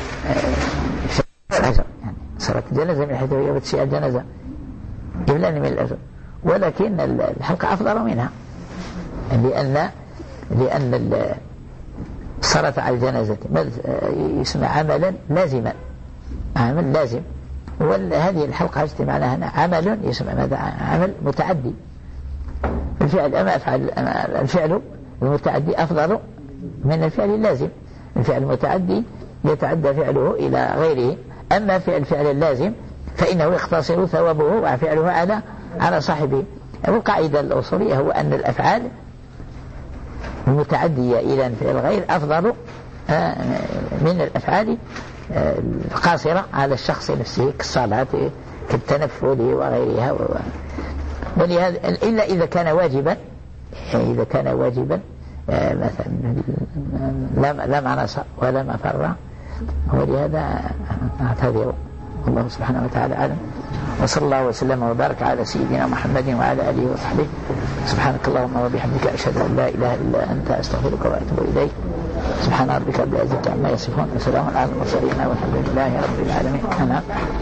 الأجر، يعني صلاة الجنازة من حيث هي بتشيء الجنازة يبلغني من الأجر، ولكن الحلقة أفضل منها، لأن لأن الصلاة على الجنازة يسمى عملا لازما، عمل لازم. وهذه الحلقة اجتمعنا هنا عمل يسمى ماذا؟ عمل متعدي. الفعل أما أفعل الفعل المتعدي أفضل من الفعل اللازم. الفعل المتعدي يتعدى فعله إلى غيره، أما فعل الفعل اللازم فإنه يقتصر ثوابه وفعله على على صاحبه. القاعدة الأصولية هو أن الأفعال المتعدية إلى فعل الغير أفضل من الأفعال القاصرة على الشخص نفسه كالصلاة كالتنفل وغيرها. ولهذا إلا إذا كان واجبا، إذا كان واجبا مثلا لا معنى ولا مفر، ولهذا أعتذر. الله سبحانه وتعالى أعلم، وصلى الله وسلم وبارك على سيدنا محمد وعلى آله وصحبه. سبحانك اللهم وبحمدك أشهد أن لا إله إلا أنت أستغفرك وأتوب إليك. سبحان ربك رب العزة عما يصفون وسلام على المرسلين والحمد لله رب العالمين. أنا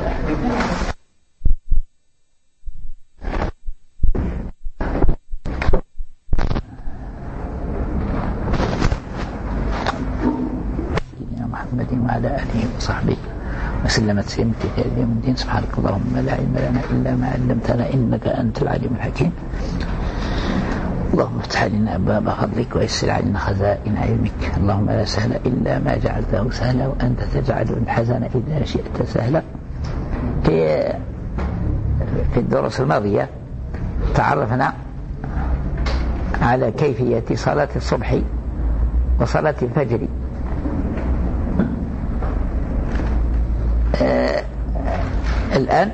سيدنا محمد وعلى آله وصحبه وسلم تسليما كثيرا إلى يوم الدين. سبحانك اللهم لا علم لنا إلا ما علمتنا إنك أنت العليم الحكيم. اللهم افتح لنا أبواب فضلك ويسر علينا خزائن علمك. اللهم لا سهل إلا ما جعلته سهلا وأنت تجعل الحزن إذا شئت سهلا. في في الدروس الماضية تعرفنا على كيفية صلاة الصبح وصلاة الفجر. آه الآن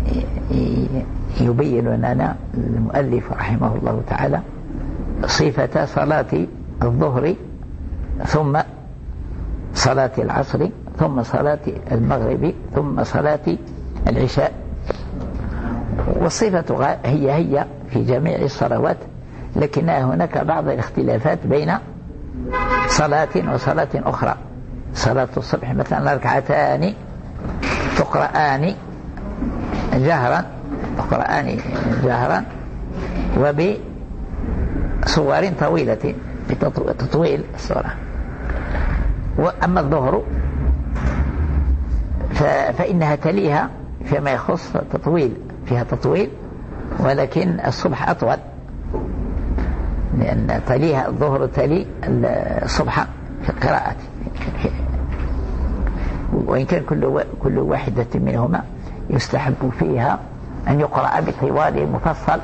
يبين لنا المؤلف رحمه الله تعالى صفة صلاة الظهر ثم صلاة العصر ثم صلاة المغرب ثم صلاة العشاء. والصفة هي هي في جميع الصلوات، لكن هناك بعض الاختلافات بين صلاة وصلاة أخرى. صلاة الصبح مثلا ركعتان تقرآن جهرا تقرآن جهرا وبصور طويلة بتطويل الصورة. وأما الظهر فإنها تليها فيما يخص تطويل، فيها تطويل، ولكن الصبح أطول، لأن تليها الظهر تلي الصبح في القراءة، وإن كان كل كل واحدة منهما يستحب فيها أن يقرأ بطوال مفصل،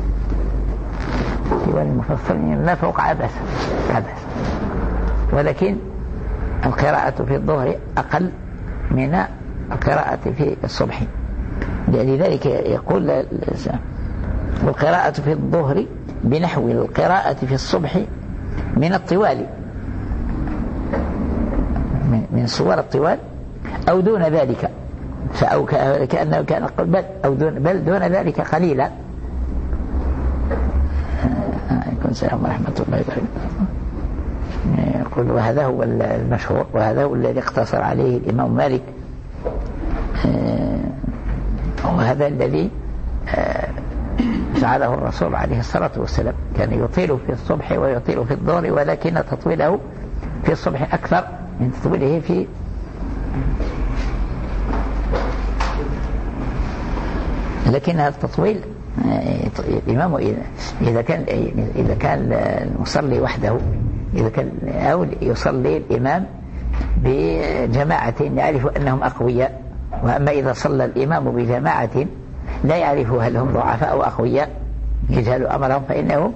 طوال مفصل ما فوق عبث عبث، ولكن القراءة في الظهر أقل من القراءة في الصبح. لذلك يقول القراءة في الظهر بنحو القراءة في الصبح من الطوال، من صور الطوال أو دون ذلك، أو كأنه كان بل, أو دون بل دون ذلك قليلا. يكون سلام ورحمة الله وبركاته. يقول وهذا هو المشهور، وهذا هو الذي اقتصر عليه الإمام مالك، وهذا الذي فعله الرسول عليه الصلاة والسلام. كان يطيل في الصبح ويطيل في الظهر، ولكن تطويله في الصبح أكثر من تطويله في لكن هذا التطويل الإمام إذا كان إذا كان المصلي وحده، إذا كان أو يصلي الإمام بجماعة يعرف أنهم أقوياء. وأما إذا صلى الإمام بجماعة لا يعرف هل هم ضعفاء أو أقوياء، يجهل أمرهم، فإنه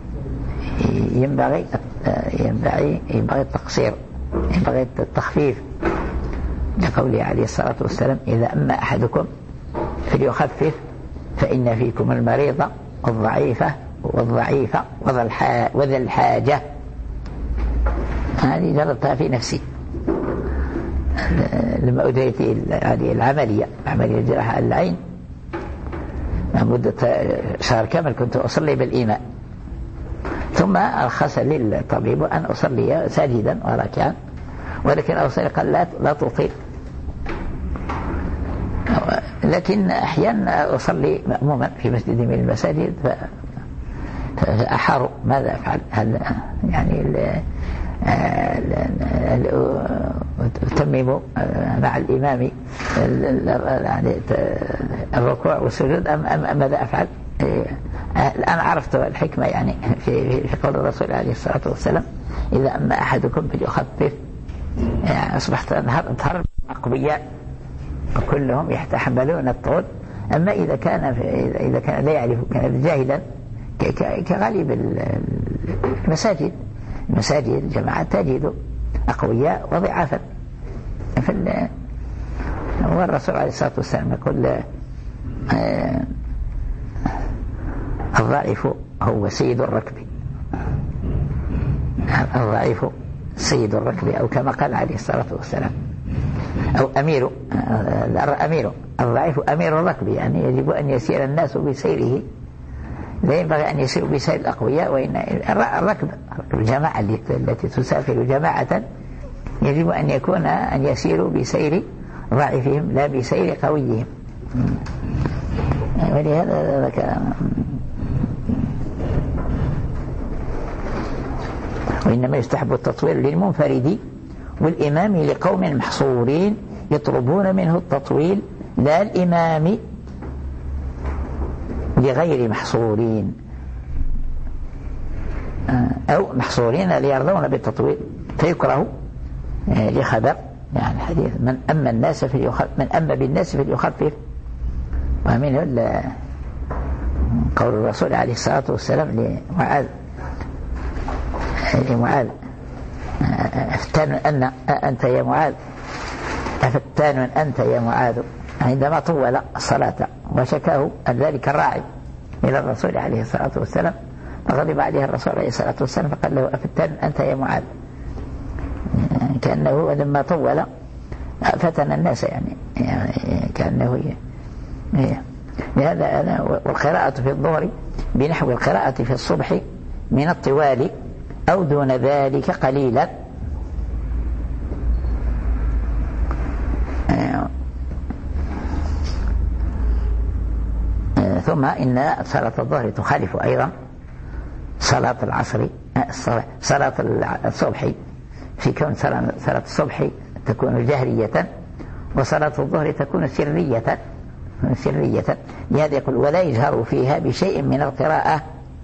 ينبغي ينبغي ينبغي التقصير، ينبغي التخفيف، لقوله عليه الصلاة والسلام إذا أما أحدكم فليخفف فإن فيكم المريض والضعيفة والضعيفة وذا الحاجة. هذه جربتها في نفسي لما أدريت هذه العملية عملية جراحة العين مدة شهر كامل كنت أصلي بالإيماء، ثم أرخص لي الطبيب أن أصلي ساجدا وراكعا، ولكن أصلي قال لا, لا تطيل. لكن أحيانا أصلي مأموما في مسجد من المساجد فأحاروا ماذا أفعل؟ هل يعني تتمموا مع الإمام يعني الركوع والسجود أم, أم ماذا أفعل؟ الآن عرفت الحكمة يعني في, في قول الرسول عليه الصلاة والسلام إذا أما أحدكم فليخفف. يعني أصبحت أظهر أقوياء كلهم يتحملون الطول. أما إذا كان إذا كان لا يعرف كان جاهلا كغالب المساجد المساجد الجماعات تجد أقوياء وضعافا. والرسول عليه الصلاة والسلام يقول الضعيف هو سيد الركب، الضعيف سيد الركب، أو كما قال عليه الصلاة والسلام، أو أمير أمير الضعيف أمير الركب، يعني يجب أن يسير الناس بسيره، لا ينبغي أن يسيروا بسير الأقوياء. وإن الركب الجماعة التي تسافر جماعة يجب أن يكون أن يسيروا بسير ضعيفهم لا بسير قويهم. ولهذا ذكر وإنما يستحب التطويل للمنفرد والإمام لقوم محصورين يطلبون منه التطويل، لا الإمام لغير محصورين أو محصورين ليرضون بالتطويل، فيكره لخبر يعني حديث من أما الناس فليخفف من أما بالناس فليخفف. ومنه قول الرسول عليه الصلاة والسلام لمعاذ لمعاذ أفتان أن أنت يا معاذ أفتان أنت يا معاذ، عندما طول الصلاة وشكاه أن ذلك الراعي إلى الرسول عليه الصلاة والسلام، فغضب عليه الرسول عليه الصلاة والسلام فقال له أفتان أنت يا معاذ، كأنه لما طول فتن الناس يعني, يعني كأنه لهذا أنا والقراءة في الظهر بنحو القراءة في الصبح من الطوال أو دون ذلك قليلا. ثم إن صلاة الظهر تخالف أيضا صلاة العصر صلاة الصبح، في كون صلاة الصبح تكون جهرية وصلاة الظهر تكون سرية سرية لهذا يقول ولا يجهر فيها بشيء من القراءة،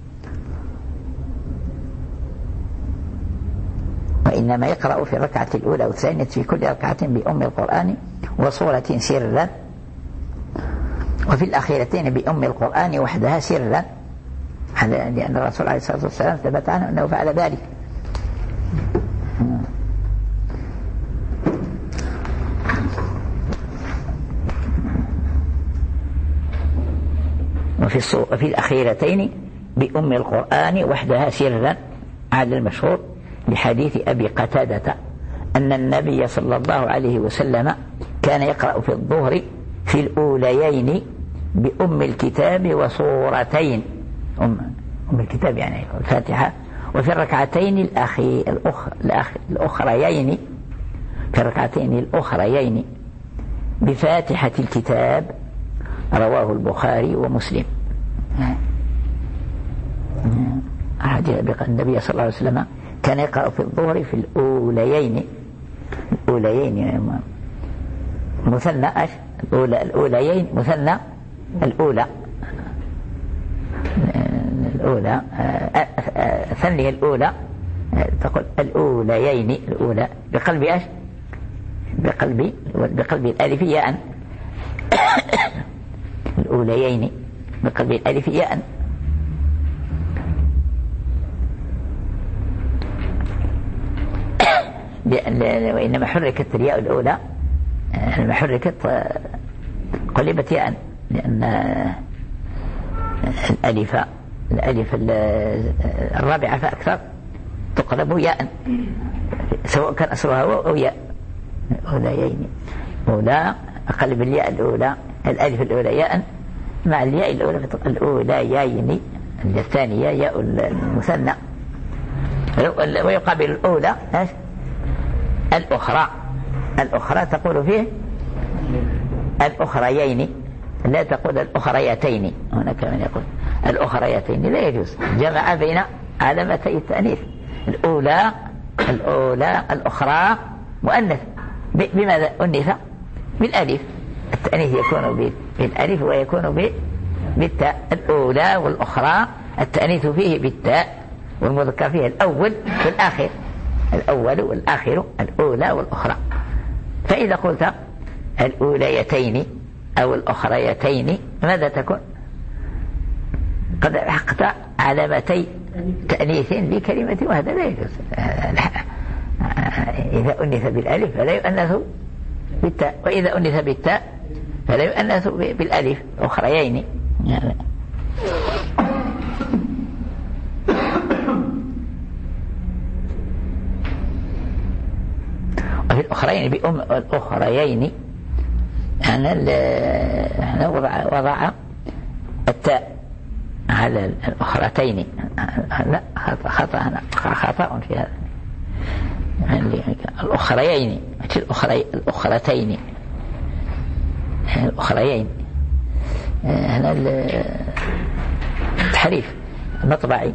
وإنما يقرأ في الركعة الأولى والثانية في كل ركعة بأم القرآن وصورة سرا، وفي الأخيرتين بأم القرآن وحدها سرا، لأن الرسول عليه الصلاة والسلام ثبت عنه أنه فعل ذلك. وفي, وفي الأخيرتين بأم القرآن وحدها سرا على المشهور لحديث أبي قتادة أن النبي صلى الله عليه وسلم كان يقرأ في الظهر في الأوليين بأم الكتاب وصورتين، أم, أم الكتاب يعني الفاتحة، وفي الركعتين الأخي الأخر الأخريين في الركعتين الأخريين بفاتحة الكتاب، رواه البخاري ومسلم. النبي صلى الله عليه وسلم كان يقرأ في الظهر في الأوليين الأوليين مثنى أش الأولى الأوليين مثنى الأولى الأولى ثني الأولى تقول الأوليين الأولى بقلب أش بقلب بقلب الألف ياء الأوليين بقلب الألف ياء. وإنما حركت الياء الأولى لما حركت قلبت ياء، لأن الألف الألف الرابعة فأكثر تقلب ياء سواء كان أصلها أو ياء. أوليين أولى أقلب الياء الأولى الألف الأولى ياء مع الياء الأولى الأوليين الثانية ياء المثنى، ويقابل الأولى الأخرى الأخرى تقول فيه الأخريين لا تقول الأخريتين، هنا كمان يقول الأخريتين لا يجوز جمع بين علامتي التأنيث. الأولى الأولى الأخرى مؤنث بماذا أنث؟ بالألف. التأنيث يكون بالألف ويكون بالتاء. الأولى والأخرى التأنيث فيه بالتاء والمذكر فيه الأول والآخر. الأول والآخر الأولى والأخرى. فإذا قلت الأوليتين أو الأخريتين ماذا تكون؟ قد حقت علامتي تأنيث بكلمة وهذا لا يجوز. إذا أنث بالألف فلا يؤنث بالتاء، وإذا أنث بالتاء فلا يؤنث بالألف أخريين يعني. وفي الأخرين بأم الأخريين يعني وضع, وضع التاء على الأخرتين. لا خطأ خطأ في هذا يعني الأخريين الأخري الأخرتين الأخريين هنا التحريف المطبعي.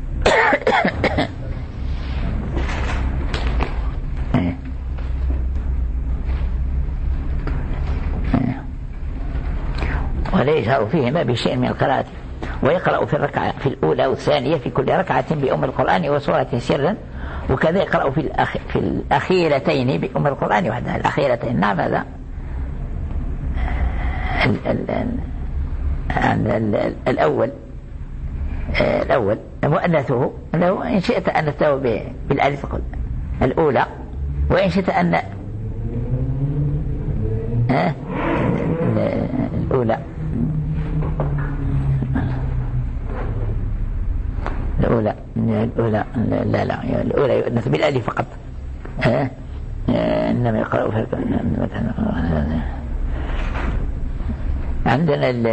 ولا يجهر فيهما بشيء من القراءة، ويقرأ في الركعة في الأولى والثانية في كل ركعة بأم القرآن وسورة سرا، وكذا يقرأ في الأخ... في الأخيرتين بأم القرآن وحدها. الأخيرتين نعم هذا ال... ال... ال... ال... الأول الأول مؤنثه أنه إن شئت أن نتو ب... بالألف قل الأولى، وإن شئت أن ها الأولى الأولى الأولى لا لا الأولى يؤنث بالألف فقط. ها إنما يقرأ في عندنا ال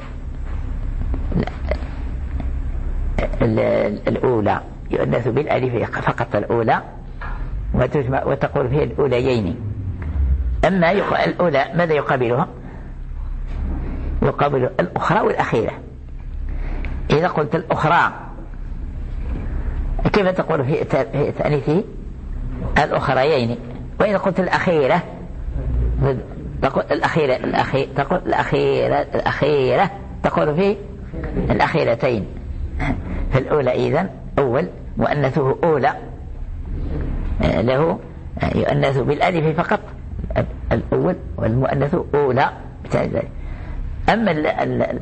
الأولى يؤنث بالألف فقط الأولى وتجمع وتقول فيه الأوليين. أما الأولى ماذا يقابلها؟ يقابل الأخرى والأخيرة. إذا قلت الأخرى كيف تقول في تأنيثه؟ الأخريين. وإذا قلت الأخيرة تقول الأخيرة الأخيرة تقول الأخيرة الأخيرة تقول في الأخيرتين. فالأولى إذن أول مؤنثه أولى له يؤنث بالألف فقط الأول والمؤنث أولى بتاع ذلك. أما ال ال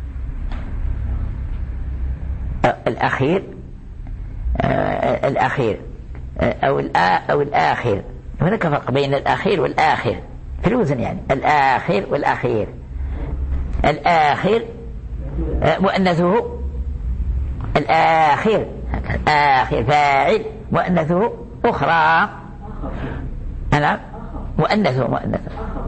الأخير الأخير أو أو الآخر، هناك فرق بين الأخير والآخر في الوزن يعني. الآخر والأخير. الآخر مؤنثه الآخر آخر فاعل مؤنثه أخرى. نعم مؤنثه مؤنثه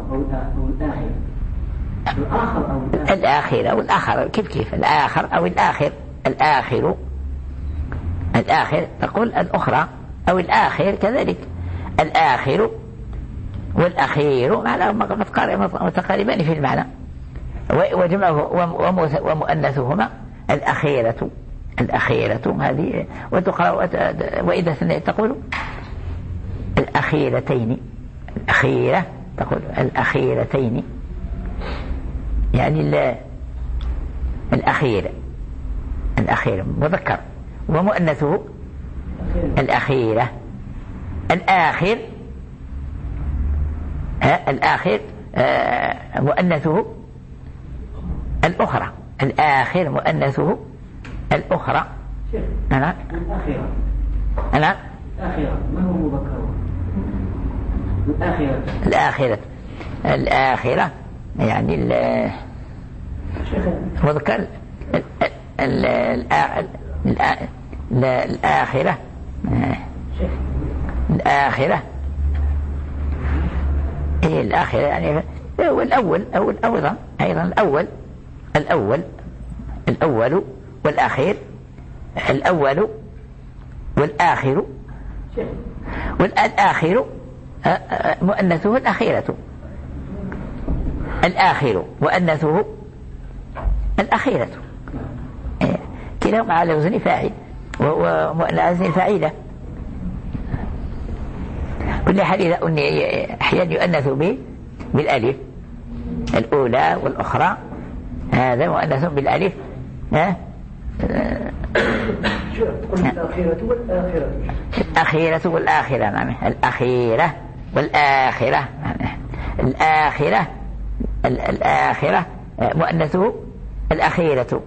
الآخر أو الآخر كيف كيف الآخر أو الآخر. الآخر الآخر تقول الأخرى أو الآخر كذلك. الآخر والأخير معناهم متقاربان في المعنى، وجمعه ومؤنثهما الأخيرة. الأخيرة هذه وتقرأ وإذا تقول الأخيرتين. الأخيرة تقول الأخيرتين يعني الأخير الأخير مذكر ومؤنثه الأخيرة. الآخر الآخر مؤنثه الأخرى. الآخر مؤنثه الأخرى. أنا أنا الآخرة ما هو مذكر؟ الآخرة الآخرة الآخرة يعني المذكر الآخرة الآخرة هي الآخرة يعني هو الأول أو أيضا أيضا الأول الأول الأول والأخير. الأول والآخر والآخر مؤنثه الأخيرة. الآخر مؤنثه الأخيرة كلاهما على وزن فاعل وهو وزن الفاعلة. كل حال إذا أحيانا يؤنث به بالألف الأولى والأخرى، هذا مؤنث بالألف. ها الأخيرة والآخرة. الأخيرة والآخرة، نعم. الأخيرة والآخرة. الآخرة الآخرة مؤنثه الأخيرة،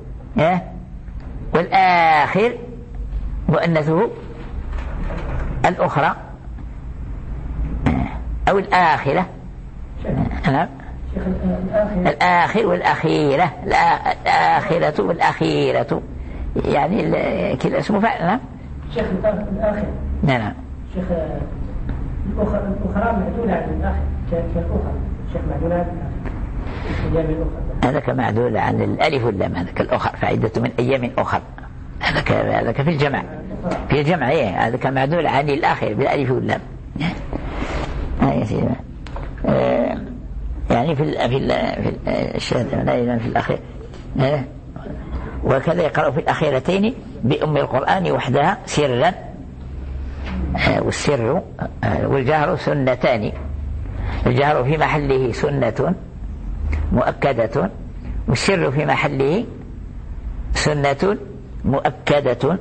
والآخر مؤنثه الأخرى أو الآخرة. نعم. الآخر والأخيرة، الآخرة والأخيرة، يعني كلا اسمه فعل. نعم. شيخ الآخر. نعم. شيخ الأخرى معدولة عن الآخر كالأخرى. شيخ معدولة عن الآخر. هذاك معدول عن الألف واللام، هذاك الأخر فعدة من أيام أخر، هذاك هذاك في الجمع، في الجمع إيه هذاك معدول عن الآخر بالألف واللام. ها يا سيدي. آه يعني في ال في ال في الشهادة لا في الأخير. آه وكذا يقرأ في الأخيرتين بأم القرآن وحدها سرا، آه والسر آه والجهر سنتان. الجهر في محله سنة مؤكدة، والسر في محله سنة مؤكدة.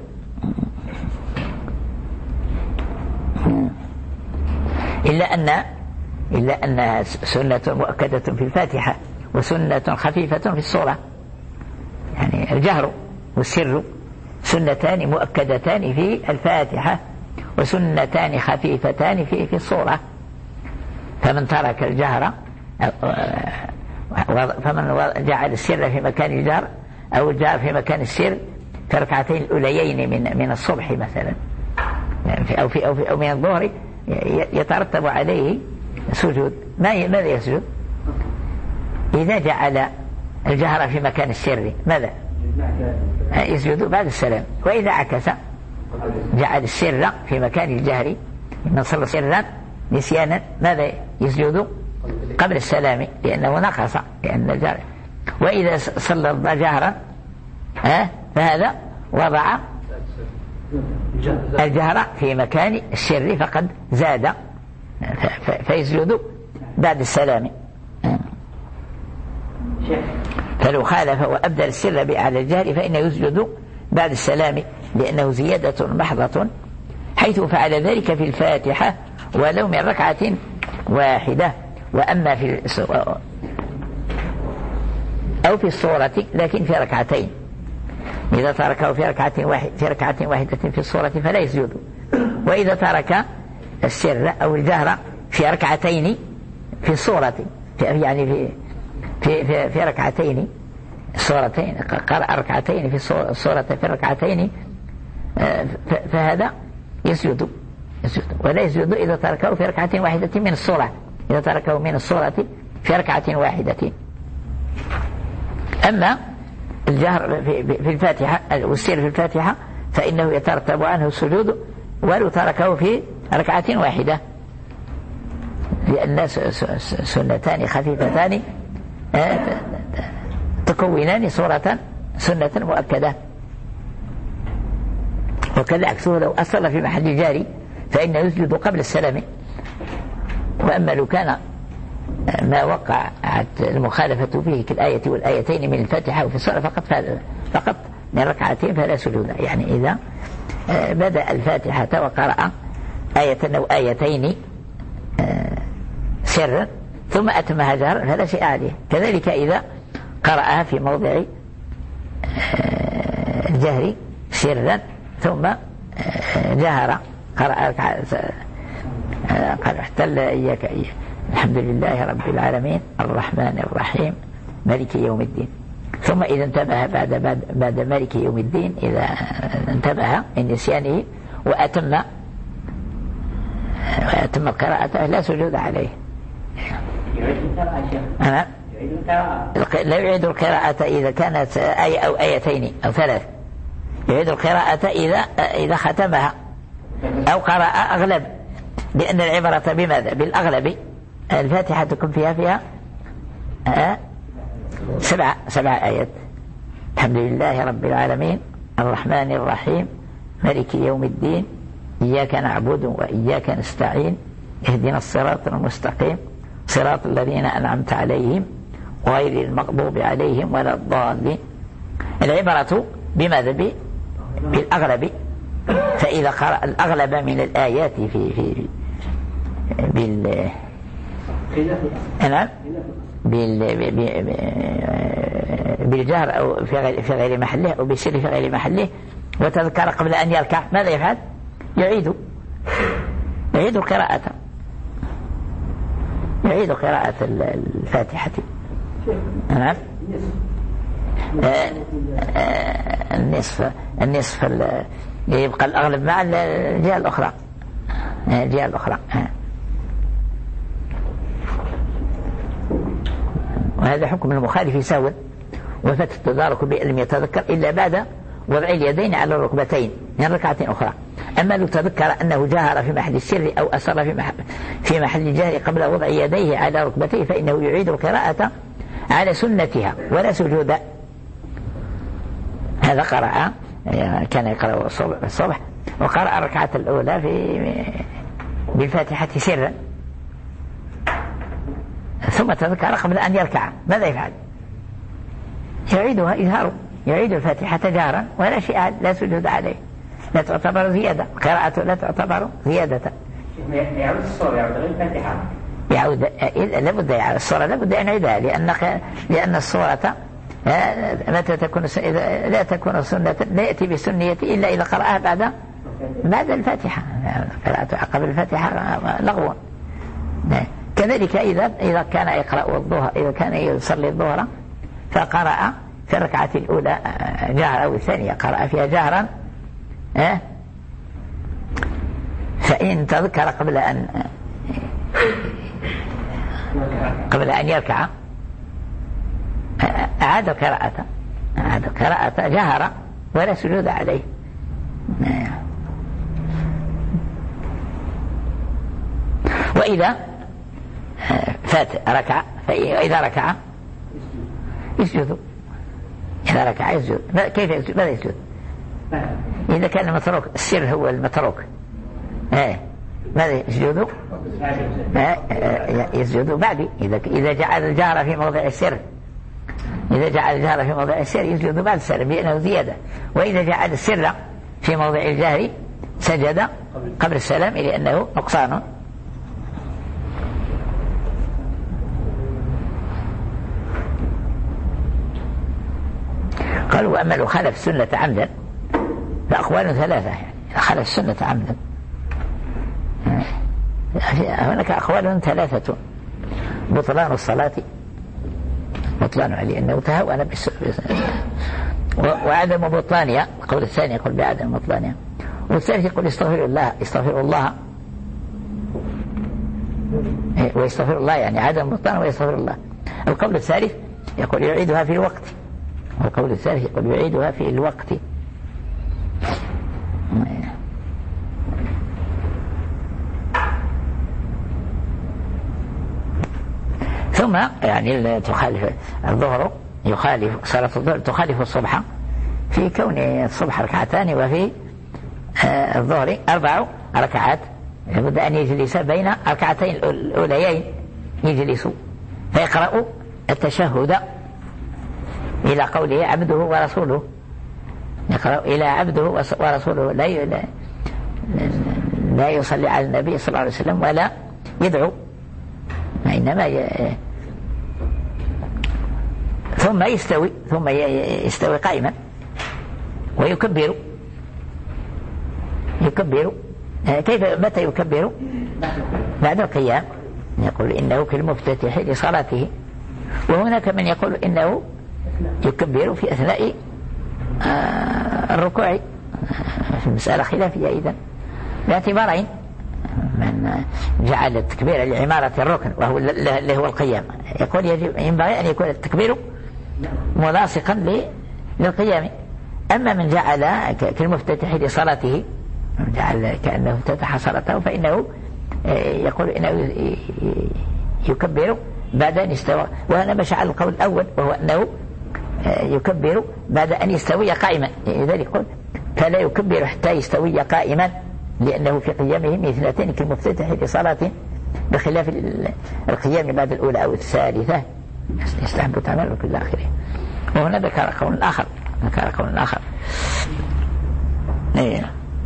إلا أن إلا أنها سنة مؤكدة في الفاتحة وسنة خفيفة في الصورة، يعني الجهر والسر سنتان مؤكدتان في الفاتحة وسنتان خفيفتان في في الصورة. فمن ترك الجهر فمن جعل السر في مكان الجهر أو الجهر في مكان السر في ركعتين الأوليين من من الصبح مثلا، أو في أو في أو من الظهر، يترتب عليه سجود. ما ماذا يسجد؟ إذا جعل الجهر في مكان السر ماذا يسجد؟ بعد السلام. وإذا عكس جعل السر في مكان الجهر من صلى سرا نسيانا ماذا يسجد؟ قبل السلام، لأنه نقص، لأن الجهر. وإذا صلى جهرا ها فهذا وضع الجهر في مكان السر فقد زاد، فيسجد بعد السلام. فلو خالف وأبدل السر على الجهر فإنه يسجد بعد السلام، لأنه زيادة محضة، حيث فعل ذلك في الفاتحة ولو من ركعة واحدة. وأما في أو في الصورة لكن في ركعتين، إذا تركه في ركعة واحدة في ركعة واحدة في الصورة فلا يسجد. وإذا ترك السر أو الجهر في ركعتين في الصورة، في يعني في في في, في ركعتين الصورتين، قرأ ركعتين في الصورة في الركعتين، فهذا يسجد يسجد ولا يسجد إذا تركه في ركعة واحدة من الصورة، إذا تركه من الصورة في ركعة واحدة. أما الجهر في الفاتحة والسر في الفاتحة فإنه يترتب عنه السجود ولو تركه في ركعة واحدة، لأن سنتان خفيفتان تكونان صورة سنة مؤكدة. وكذا عكسه لو أصل في محل جاري فإنه يسجد قبل السلام. وأما لو كان ما وقعت المخالفة فيه كالآية والآيتين من الفاتحة وفي الصلاة فقط فقط من ركعتين فلا سجود. يعني إذا بدأ الفاتحة وقرأ آية أو آيتين سرا ثم أتمها جهرا فلا شيء عليه. كذلك إذا قرأها في موضع الجهر سرا ثم جهر قرأ قال احتل إياك إياك الحمد لله رب العالمين الرحمن الرحيم مالك يوم الدين، ثم إذا انتبه بعد بعد, بعد مالك يوم الدين، إذا انتبه من نسيانه وأتم وأتم قراءته لا سجود عليه. أنا لا يعيد القراءة إذا كانت آية أو آيتين أو ثلاث، يعيد القراءة إذا إذا ختمها أو قرأ أغلب، لأن العبرة بماذا؟ بالأغلب. الفاتحة تكون فيها فيها سبع سبع آيات. الحمد لله رب العالمين الرحمن الرحيم مالك يوم الدين إياك نعبد وإياك نستعين اهدنا الصراط المستقيم صراط الذين أنعمت عليهم غير المغضوب عليهم ولا الضالين. العبرة بماذا؟ بالأغلب. فإذا قرأ الأغلب من الآيات في في بال أنا بال بالجهر أو في غير في غير محله أو بالسر في غير محله وتذكر قبل أن يركع، ماذا يفعل؟ يعيد يعيد قراءته يعيد قراءة الفاتحة. نعم. النصف النصف يبقى الأغلب مع الجهة الأخرى الجهة الأخرى وهذا حكم المخالف سهوا وفات التدارك بأن يتذكر إلا بعد وضع اليدين على الركبتين من ركعة أخرى. أما لو تذكر أنه جاهر في محل السر أو أسر في محل, في محل الجهر قبل وضع يديه على ركبتيه فإنه يعيد القراءة على سنتها ولا سجود. هذا قرأ كان يقرأ الصبح وقرأ الركعة الأولى في بالفاتحة سرا ثم تذكر قبل أن يركع، ماذا يفعل؟ يعيدها إظهار يعيد الفاتحة جهرا ولا شيء لا سجود عليه، لا تعتبر زيادة، قراءته لا تعتبر زيادة. يعود الصورة يعود غير الفاتحة يعود لابد يعود الصورة لابد أن يعيدها لأن لأن الصورة متى تكون لا تكون سنة لا يأتي بالسنية إلا إذا قرأها بعد بعد الفاتحة. قراءته قبل الفاتحة لغو. كذلك إذا إذا كان يقرأ الظهر إذا كان يصلي الظهر فقرأ في الركعة الأولى جهرا أو الثانية قرأ فيها جهرا فإن تذكر قبل أن قبل أن يركع أعاد قراءته أعاد قراءته جهرا ولا سجود عليه. وإذا فات ركع فإذا ركع يسجد. إذا ركع يسجد. كيف يسجد؟ ماذا يسجد؟ إذا كان المتروك السر هو المتروك ايه ماذا يسجد؟ يسجد بعد إذا إذا جعل الجهر في موضع السر إذا جعل الجهر في موضع السر يسجد بعد السر بأنه زيادة. وإذا جعل السر في موضع الجهر سجد قبل السلام لأنه نقصان. قالوا وأما لو خالف السنة عمدا فأقوال ثلاثة يعني خالف السنة عمدا هناك أقوال ثلاثة: بطلان الصلاة بطلانها لأنه تهاون وعدم بطلانها. القول الثاني يقول بعدم بطلانها والثالث يقول استغفر الله استغفر الله ويستغفر الله يعني عدم بطلان ويستغفر الله. القول الثالث يقول يعيدها في الوقت والقول الثالث يقول يعيدها في الوقت. ثم يعني تخالف الظهر يخالف صلاة الظهر تخالف الصبح في كون الصبح ركعتان وفي الظهر أربع ركعات لابد أن يجلس بين ركعتين الأوليين يجلس فيقرأ التشهد إلى قوله عبده ورسوله يقرأ إلى عبده ورسوله لا لا يصلي على النبي صلى الله عليه وسلم ولا يدعو إنما ي... ثم يستوي ثم يستوي قائما ويكبر يكبر كيف متى يكبر؟ بعد القيام. يقول إنه كالمفتتح لصلاته. وهناك من يقول إنه يكبر في أثناء الركوع في المسألة خلافية إذن باعتبارين: من جعل التكبير لعمارة الركن وهو اللي هو القيام يقول يجب ينبغي أن يكون التكبير ملاصقا للقيام. أما من جعل كالمفتتح لصلاته جعل كأنه افتتح صلاته فإنه يقول إنه يكبر بعد أن استوى. وأنا مشى على القول الأول وهو أنه يكبر بعد أن يستوي قائما، لذلك يقول فلا يكبر حتى يستوي قائما، لأنه في قيامه من اثنتين كالمفتتح لصلاة، بخلاف القيام بعد الأولى أو الثالثة يستحب تعمل في الآخرة. وهنا ذكر قول آخر ذكر قول آخر إيه.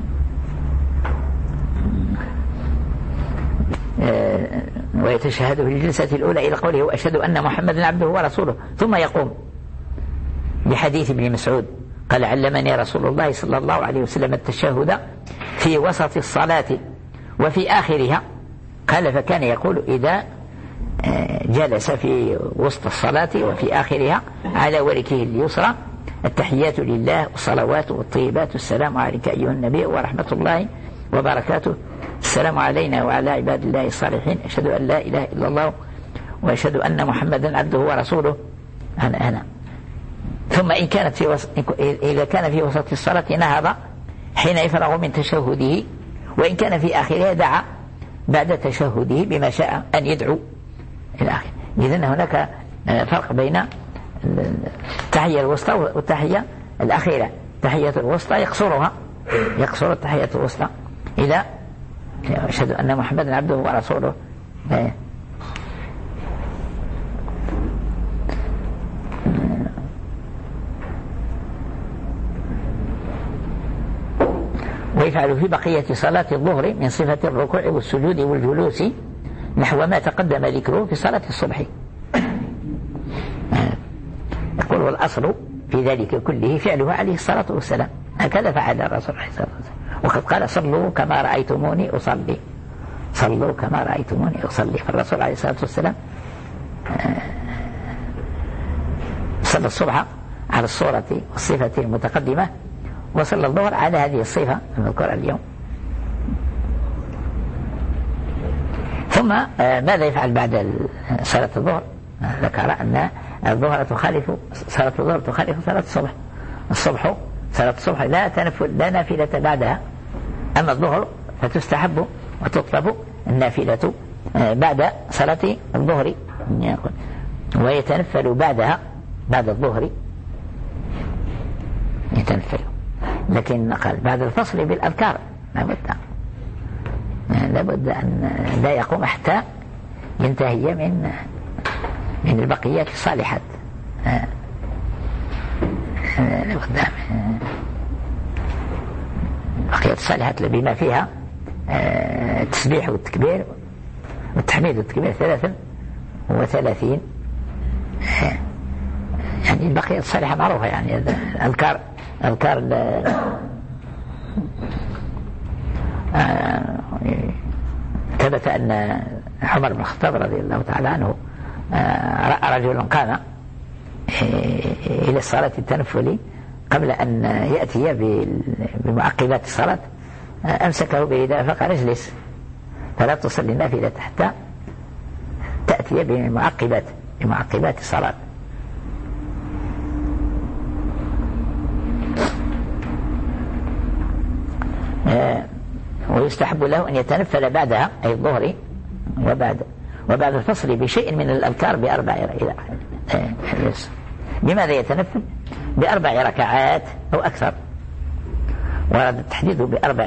آه ويتشهد في الجلسة الأولى إلى قوله وأشهد أن محمدا عبده ورسوله، ثم يقوم، لحديث ابن مسعود قال علمني رسول الله صلى الله عليه وسلم التشهد في وسط الصلاة وفي آخرها، قال فكان يقول إذا جلس في وسط الصلاة وفي آخرها على وركه اليسرى التحيات لله والصلوات والطيبات السلام عليك أيها النبي ورحمة الله وبركاته، السلام علينا وعلى عباد الله الصالحين، أشهد أن لا إله إلا الله وأشهد أن محمدا عبده ورسوله. أنا أنا ثم إن كانت في وسط إذا كان في وسط الصلاة نهض حين يفرغ من تشهده، وإن كان في آخرها دعا بعد تشهده بما شاء أن يدعو إلى آخره. إذن هناك فرق بين التحية الوسطى والتحية الأخيرة. التحية الوسطى يقصرها يقصر التحية الوسطى إذا أشهد أن محمدا عبده ورسوله. ويفعل في بقية صلاة الظهر من صفة الركوع والسجود والجلوس نحو ما تقدم ذكره في صلاة الصبح. يقول والأصل في ذلك كله فعله عليه الصلاة والسلام، هكذا فعل الرسول عليه الصلاة والسلام، وقد قال صلوا كما رأيتموني أصلي، صلوا كما رأيتموني أصلي. فالرسول عليه الصلاة والسلام صلى الصبح على الصورة والصفة المتقدمة، وصلى الظهر على هذه الصفة المذكورة اليوم. ثم ماذا يفعل بعد صلاة الظهر؟ ذكر أن الظهر تخالف صلاة الظهر تخالف صلاة الصبح. الصبح صلاة الصبح لا تنفل لا نافلة بعدها، أما الظهر فتستحب وتطلب النافلة بعد صلاة الظهر، ويتنفل بعدها بعد الظهر يتنفل. لكن قال بعد الفصل بالأذكار لابد لابد أن لا يقوم حتى ينتهي من من البقيات الصالحات. لابد البقيات الصالحات بما فيها التسبيح والتكبير والتحميد والتكبير ثلاثا وثلاثين، يعني البقية الصالحة معروفة، يعني الأذكار أذكار ثبت أن عمر بن الخطاب رضي الله تعالى عنه رأى رجل قام إلى الصلاة التنفلي قبل أن يأتي بمعقبات الصلاة، أمسكه بيده فقال اجلس فلا تصلي النافلة حتى تأتي بمعقبات بمعقبات الصلاة. ويستحب له أن يتنفل بعدها أي الظهر وبعد وبعد الفصل بشيء من الأذكار بأربع إلى بماذا يتنفل؟ بأربع ركعات أو أكثر، ورد التحديد بأربع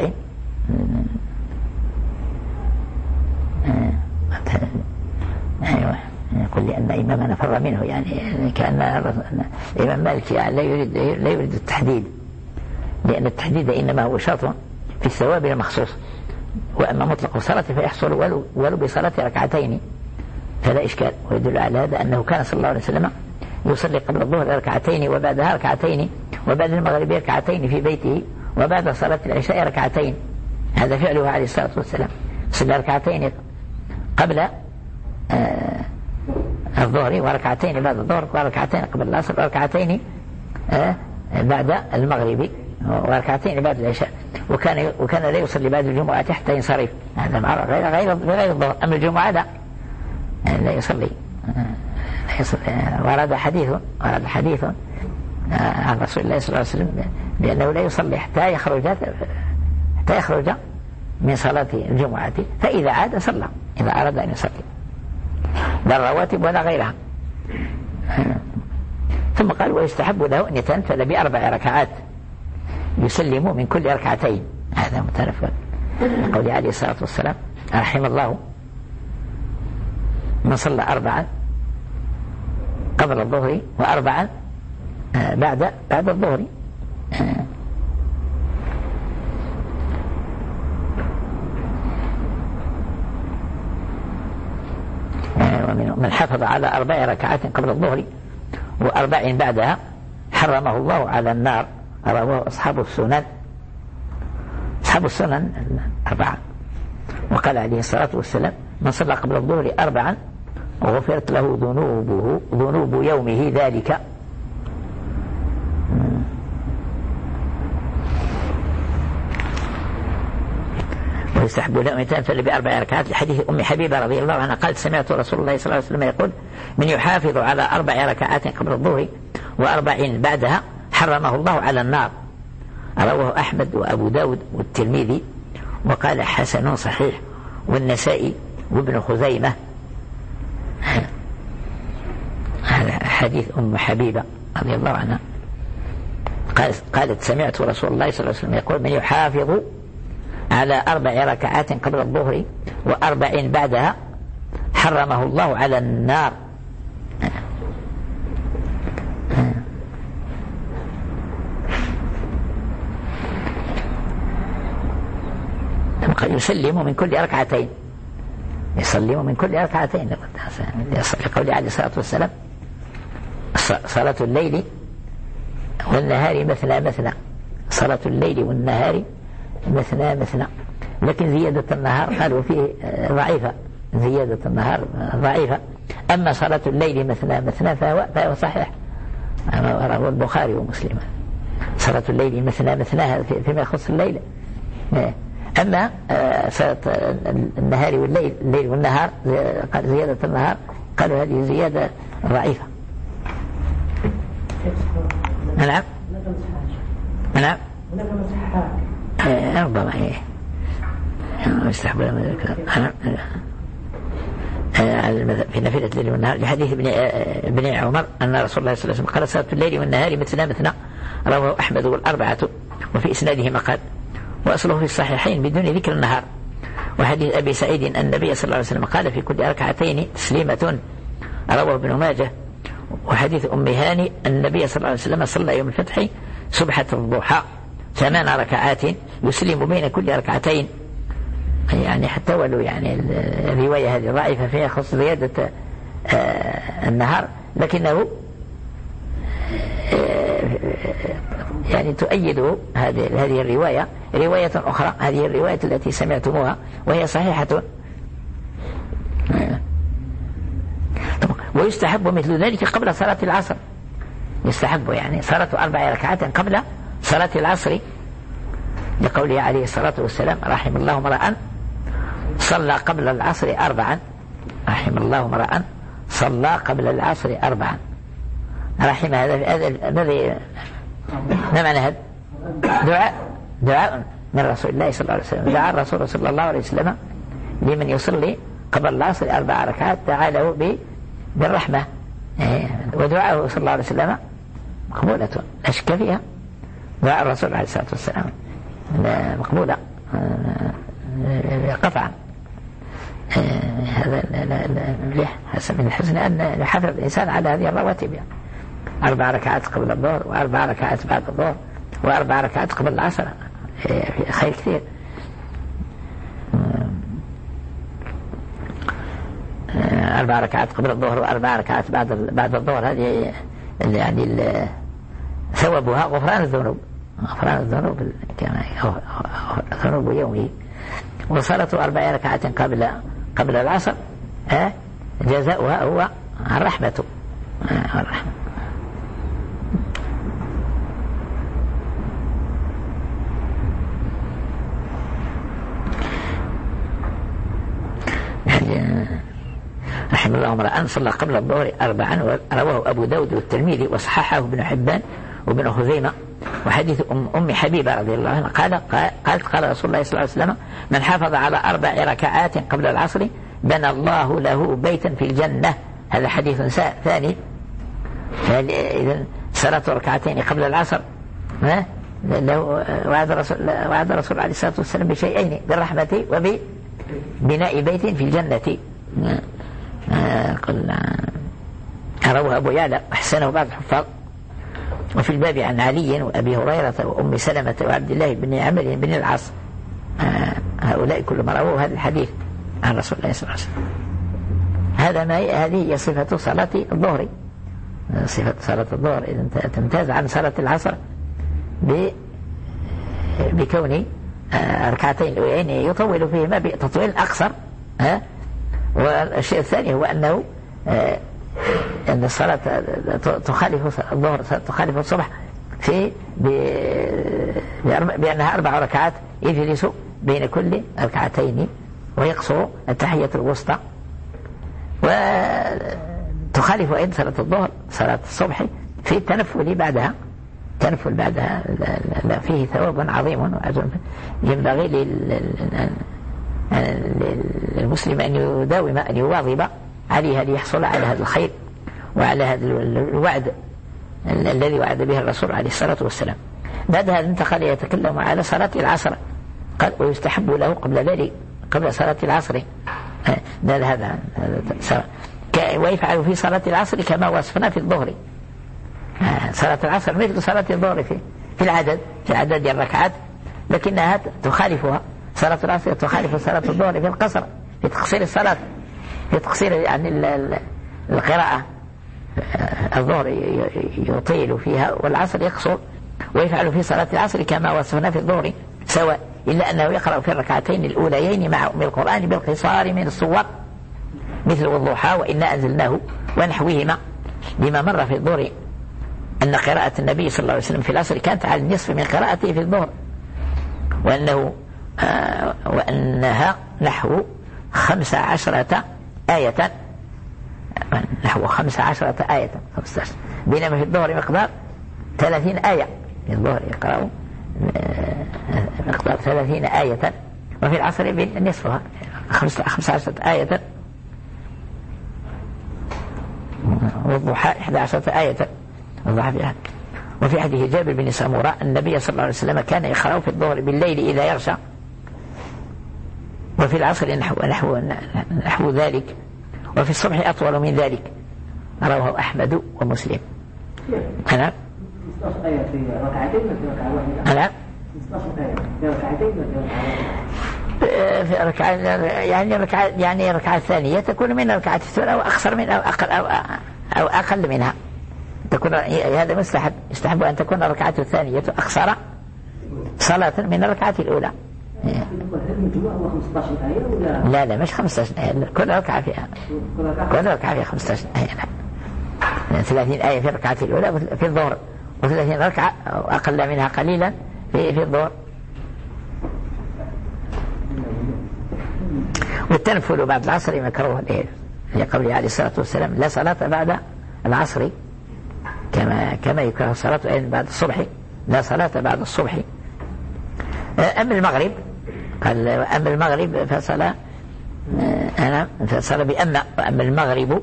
أيوة. يقول لأن إمامنا فر منه، يعني كأن الإمام مالك يعني لا يريد لا يريد التحديد، لأن التحديد إنما هو شرط في الثواب المخصوص، وأما مطلق الصلاة فيحصل ولو, ولو بصلاة ركعتين فلا إشكال. ويدل على هذا أنه كان صلى الله عليه وسلم يصلي قبل الظهر ركعتين وبعدها ركعتين وبعد المغرب ركعتين في بيته وبعد صلاة العشاء ركعتين، هذا فعله عليه الصلاة والسلام، صلى ركعتين قبل آه الظهر وركعتين بعد الظهر وركعتين قبل العصر وركعتين آه بعد المغرب وركعتين بعد العشاء، وكان وكان لا يصلي بعد الجمعة حتى ينصرف، هذا مع غير غير غير الظهر. أما الجمعة لا لا يصلي. ورد حديث ورد حديث عن رسول الله صلى الله عليه وسلم بأنه لا يصلي حتى يخرج حتى يخرج من صلاة الجمعة، فإذا عاد صلى إذا أراد أن يصلي، لا الرواتب ولا غيرها. ثم قال ويستحب له أن يتنفل بأربع ركعات يسلم من كل ركعتين. هذا متنفل قول عليه الصلاة والسلام رحم الله من صلى أربعا قبل الظهر وأربعا بعد بعد الظهر. ومن حافظ على أربع ركعات قبل الظهر وأربع بعدها حرمه الله على النار. رواه أصحاب السنن أصحاب السنن أربعة. وقال عليه الصلاة والسلام من صلى قبل الظهر أربعا وغفرت له ذنوبه ذنوب يومه ذلك. ويستحب له أن يتنفل بأربع ركعات لحديث أم حبيبة رضي الله عنها قالت سمعت رسول الله صلى الله عليه وسلم يقول من يحافظ على أربع ركعات قبل الظهر وأربع بعدها حرمه الله على النار. رواه أحمد وأبو داود والترمذي وقال حسن صحيح والنسائي وابن خزيمة. هذا حديث أم حبيبة رضي الله عنها قالت سمعت رسول الله صلى الله عليه وسلم يقول من يحافظ على أربع ركعات قبل الظهر وأربع بعدها حرمه الله على النار. يسلم من كل ركعتين يسلم من كل ركعتين لقول عليه الصلاة والسلام صلاة الليل والنهار مثنى مثنى صلاة الليل والنهار مثنى مثنى. لكن زيادة النهار قالوا فيه ضعيفة زيادة النهار ضعيفة. أما صلاة الليل مثنى مثنى فهو, فهو صحيح رواه البخاري ومسلم. صلاة الليل مثنى مثنى فيما يخص الليل. أما صلاة النهار والليل الليل والنهار قال زيادة النهار قالوا هذه زيادة ضعيفة. نعم نعم ربما إيه يستحب في نافلة الليل والنهار لحديث ابن ابن عمر أن رسول الله صلى الله عليه وسلم قال صلاة الليل والنهار مثنى مثنى. رواه أحمد والأربعة وفي إسناده مقال وأصله في الصحيحين بدون ذكر النهار. وحديث أبي سعيد أن النبي صلى الله عليه وسلم قال في كل ركعتين تسليمة. رواه ابن ماجه. وحديث أم هاني أن النبي صلى الله عليه وسلم صلى يوم الفتح سبحة الضحى ثمان ركعات يسلم بين كل ركعتين. يعني حتى ولو يعني الرواية هذه ضعيفة فيها خص زيادة النهار لكنه يعني تؤيده هذه هذه الرواية رواية أخرى هذه الرواية التي سمعتموها وهي صحيحة. ويستحب مثل ذلك قبل صلاة العصر. يستحب يعني صلاة أربع ركعات قبل صلاة العصر لقوله عليه الصلاة والسلام رحم الله امرأ صلى قبل العصر أربعا. رحم الله امرأ صلى قبل العصر أربعا. رحم هذا الذي ما معنى هذا؟ دعاء دعاء من رسول الله صلى الله عليه وسلم. دعا الرسول صلى الله عليه وسلم لمن يصلي قبل العصر أربع ركعات دعا له بالرحمة. ودعاءه صلى الله عليه وسلم مقبولة لا شك فيها. دعاء الرسول عليه الصلاة والسلام مقبولة قطعا. هذا من الحسن أن يحافظ الإنسان على هذه الرواتب يعني. أربع ركعات قبل الظهر وأربع ركعات بعد الظهر وأربع ركعات قبل العصر خير كثير. أربع ركعات قبل الظهر وأربع ركعات بعد بعد الظهر هذه يعني ثوابها غفران الذنوب غفران الذنوب كما ذنوب يومه. وصلاة أربع ركعات قبل قبل العصر جزاؤها هو الرحمة الرحمة. رحم الله امرأ صلى قبل الظهر أربعا. رواه أبو داود والترمذي وصححه ابن حبان وابن خزيمة. وحديث أم, أم حبيبة رضي الله عنها قال قالت قال رسول الله صلى الله عليه وسلم من حافظ على أربع ركعات قبل العصر بنى الله له بيتا في الجنة. هذا حديث ثاني إذا صلاة ركعتين قبل العصر له وعد الرسول وعد الرسول عليه الصلاة والسلام بشيئين: بالرحمة وببناء بيت في الجنة. قل رواه أبو يعلى أحسنه بعض الحفاظ. وفي الباب عن علي وأبي هريرة وأم سلمة وعبد الله بن عمرو بن العاص، هؤلاء كلهم رووا هذا الحديث عن رسول الله صلى الله عليه وسلم. هذا ما هذه هي صفة صلاة الظهر. صفة صلاة الظهر إذا تمتاز عن صلاة العصر بكون ركعتين الأولين يطول فيهما بتطويل أقصر. والشيء الثاني هو أنه أن الصلاة تخالف الظهر تخالف الصبح في بأنها أربع ركعات يجلس بين كل ركعتين ويقصر التحية الوسطى. وتخالف أيضا صلاة الظهر صلاة الصبح في التنفل بعدها. التنفل بعدها فيه ثواب عظيم ينبغي للمسلم أن يداوم أن يواظب عليها ليحصل على هذا الخير وعلى هذا الوعد الذي وعد به الرسول عليه الصلاة والسلام. بعد هذا انتقل يتكلم على صلاة العصر. قال: ويستحب له قبل ذلك قبل صلاة العصر هذا ويفعل في صلاة العصر كما وصفنا في الظهر. صلاة العصر مثل صلاة الظهر في في العدد في عدد الركعات، لكنها تخالفها. صلاة العصر تخالف صلاة الظهر في القصر، في تقصير الصلاة، في تقصير يعني القراءة. الظهر يطيل فيها والعصر يقصر. ويفعل في صلاة العصر كما وصفنا في الظهر سواء، إلا أنه يقرأ في الركعتين الأوليين مع أم القرآن بالقصار من الصور مثل والضحى وإنا أنزلناه ونحوهما، لما مر في الظهر أن قراءة النبي صلى الله عليه وسلم في العصر كانت على النصف من قراءته في الظهر، وأنه آه وأنها نحو خمس عشرة آية نحو خمس عشرة آية بينما في الظهر مقدار ثلاثين آية. في الظهر يقرأ مقدار ثلاثين آية، وفي العصر نصفها خمس عشرة آية، والضحى إحدى عشرة آية. وفي حديث جابر بن سمورة النبي صلى الله عليه وسلم كان يقرأ في الظهر بالليل إذا يغشى، وفي العصر نحو, نحو, نحو ذلك، وفي الصبح أطول من ذلك. رواه أحمد ومسلم. أنا أنا في ركعة يعني ركعة يعني ركعة ثانية تكون من الركعة الثانية أو أقصر من أو أقل أو, أو أقل منها تكون. هذا مستحب، يستحب أن تكون الركعة الثانية أقصر صلاة من الركعة الأولى. لا لا مش خمسة عشر آية، كل ركعة فيها كل ركعة فيها خمسة عشر آية. لا ثلاثين آية في الركعة الأولى في الظهر، وثلاثين ركعة أو أقل منها قليلا في في الظهر. والتنفل بعد العصر مكروه لقوله عليه الصلاة والسلام: لا صلاة بعد العصر، كما كما يكره الصلاة بعد الصبح، لا صلاة بعد الصبح. أما المغرب قال: أما المغرب فصلى أنا فصلى بأما وأما المغرب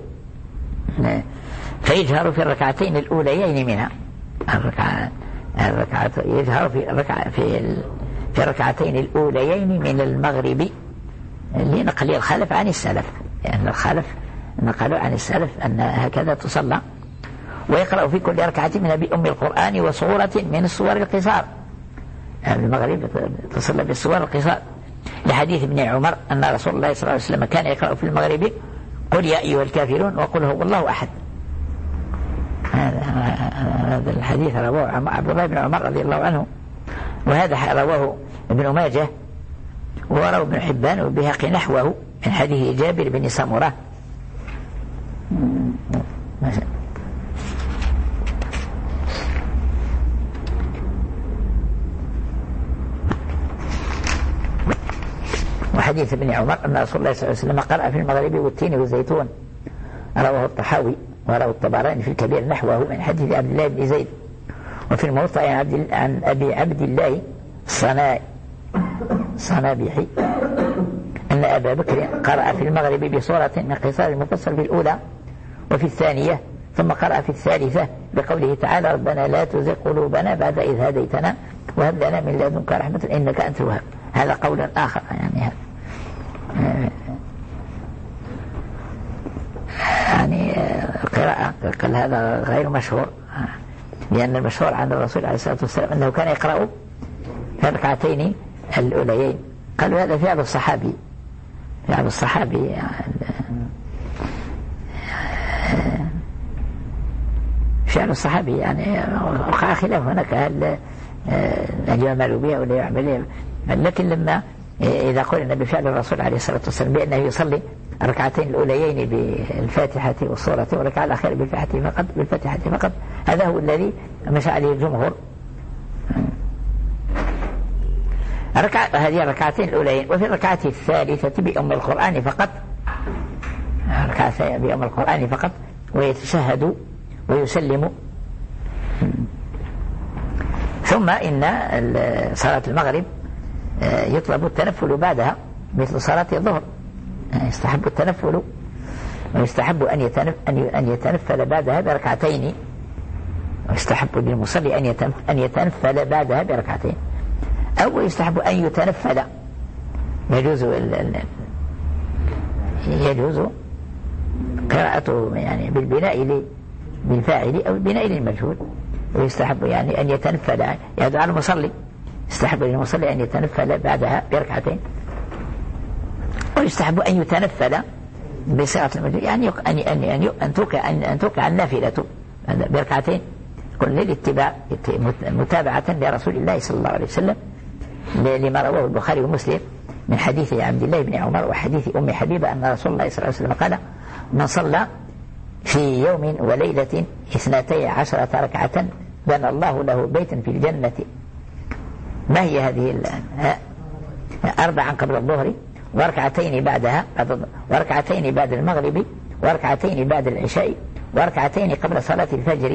فيجهر في الركعتين الأوليين منها. الركعة الركعة يجهر في الركعة في في الركعتين الأوليين من المغرب لنقل الخلف عن السلف، لأن يعني الخلف نقلوا عن السلف أن هكذا تصلى. ويقرأ في كل ركعة منها بأم القرآن وصورة من الصور القصار. يعني المغرب تصلى بالصور القصار، لحديث ابن عمر أن رسول الله صلى الله عليه وسلم كان يقرأ في المغرب: قل يا أيها الكافرون وقل هو الله أحد. هذا الحديث رواه عبد الله بن عمر رضي الله عنه، وهذا رواه ابن ماجه ورواه ابن حبان والبيهقي نحوه من حديث جابر بن سمرة. وحديث ابن عمر أن رسول الله صلى الله عليه وسلم قرأ في المغرب والتين والزيتون، رواه الطحاوي ورواه الطبراني في الكبير نحوه من حديث عبد الله بن زيد. وفي الموطأ عن, عن أبي عبد الله الصنابحي أن أبا بكر قرأ في المغرب بصورة من قصار المفصل في الأولى، وفي الثانية ثم قرأ في الثالثة بقوله تعالى ربنا لا تزغ قلوبنا بعد إذ هديتنا وهب لنا من لدنك رحمة إنك أنت الوهاب. هذا قول آخر يعني هذا يعني القراءة قال هذا غير مشهور، لأن المشهور عن الرسول عليه الصلاة والسلام أنه كان يقرأ في الركعتين الأوليين. قالوا هذا فعل الصحابي، فعل الصحابي فعل الصحابي يعني وقع خلاف هناك هل هل يعمل به ولا يعمل، لكن لما إذا قلنا بفعل الرسول عليه الصلاة والسلام بأنه يصلي الركعتين الأوليين بالفاتحة والسورة والركعة الأخيرة بالفاتحة فقط بالفاتحة فقط هذا هو الذي مشى عليه الجمهور. الركعة هذه الركعتين الأوليين. وفي الركعة الثالثة بأم القرآن فقط، ركعة بأم القرآن فقط، ويتشهد ويسلم. ثم إن صلاة المغرب يطلب التنفل بعدها مثل صلاة الظهر، يستحب التنفل ويستحب أن يتنف أن يتنفل بعدها بركعتين، ويستحب للمصلي أن أن يتنفل بعدها بركعتين، أو يستحب أن يتنفل. يجوز يجوز قراءته يعني بالبناء بالفاعل أو البناء للمجهول، ويستحب يعني أن يتنفل يدعو على المصلي، يستحب للمصلي أن يتنفل بعدها بركعتين، ويستحب أن يتنفل بصيغة المجهول يعني أن أن أن أن توقع أن توقع النافلة بركعتين كل للاتباع متابعة لرسول الله صلى الله عليه وسلم، لما رواه البخاري ومسلم من حديث عبد الله بن عمر وحديث أم حبيبة أن رسول الله صلى الله عليه وسلم قال من صلى في يوم وليلة اثنتي عشرة ركعة بنى الله له بيتا في الجنة. ما هي هذه؟ أربعا قبل الظهر وركعتين بعدها وركعتين بعد المغرب وركعتين بعد العشاء وركعتين قبل صلاة الفجر.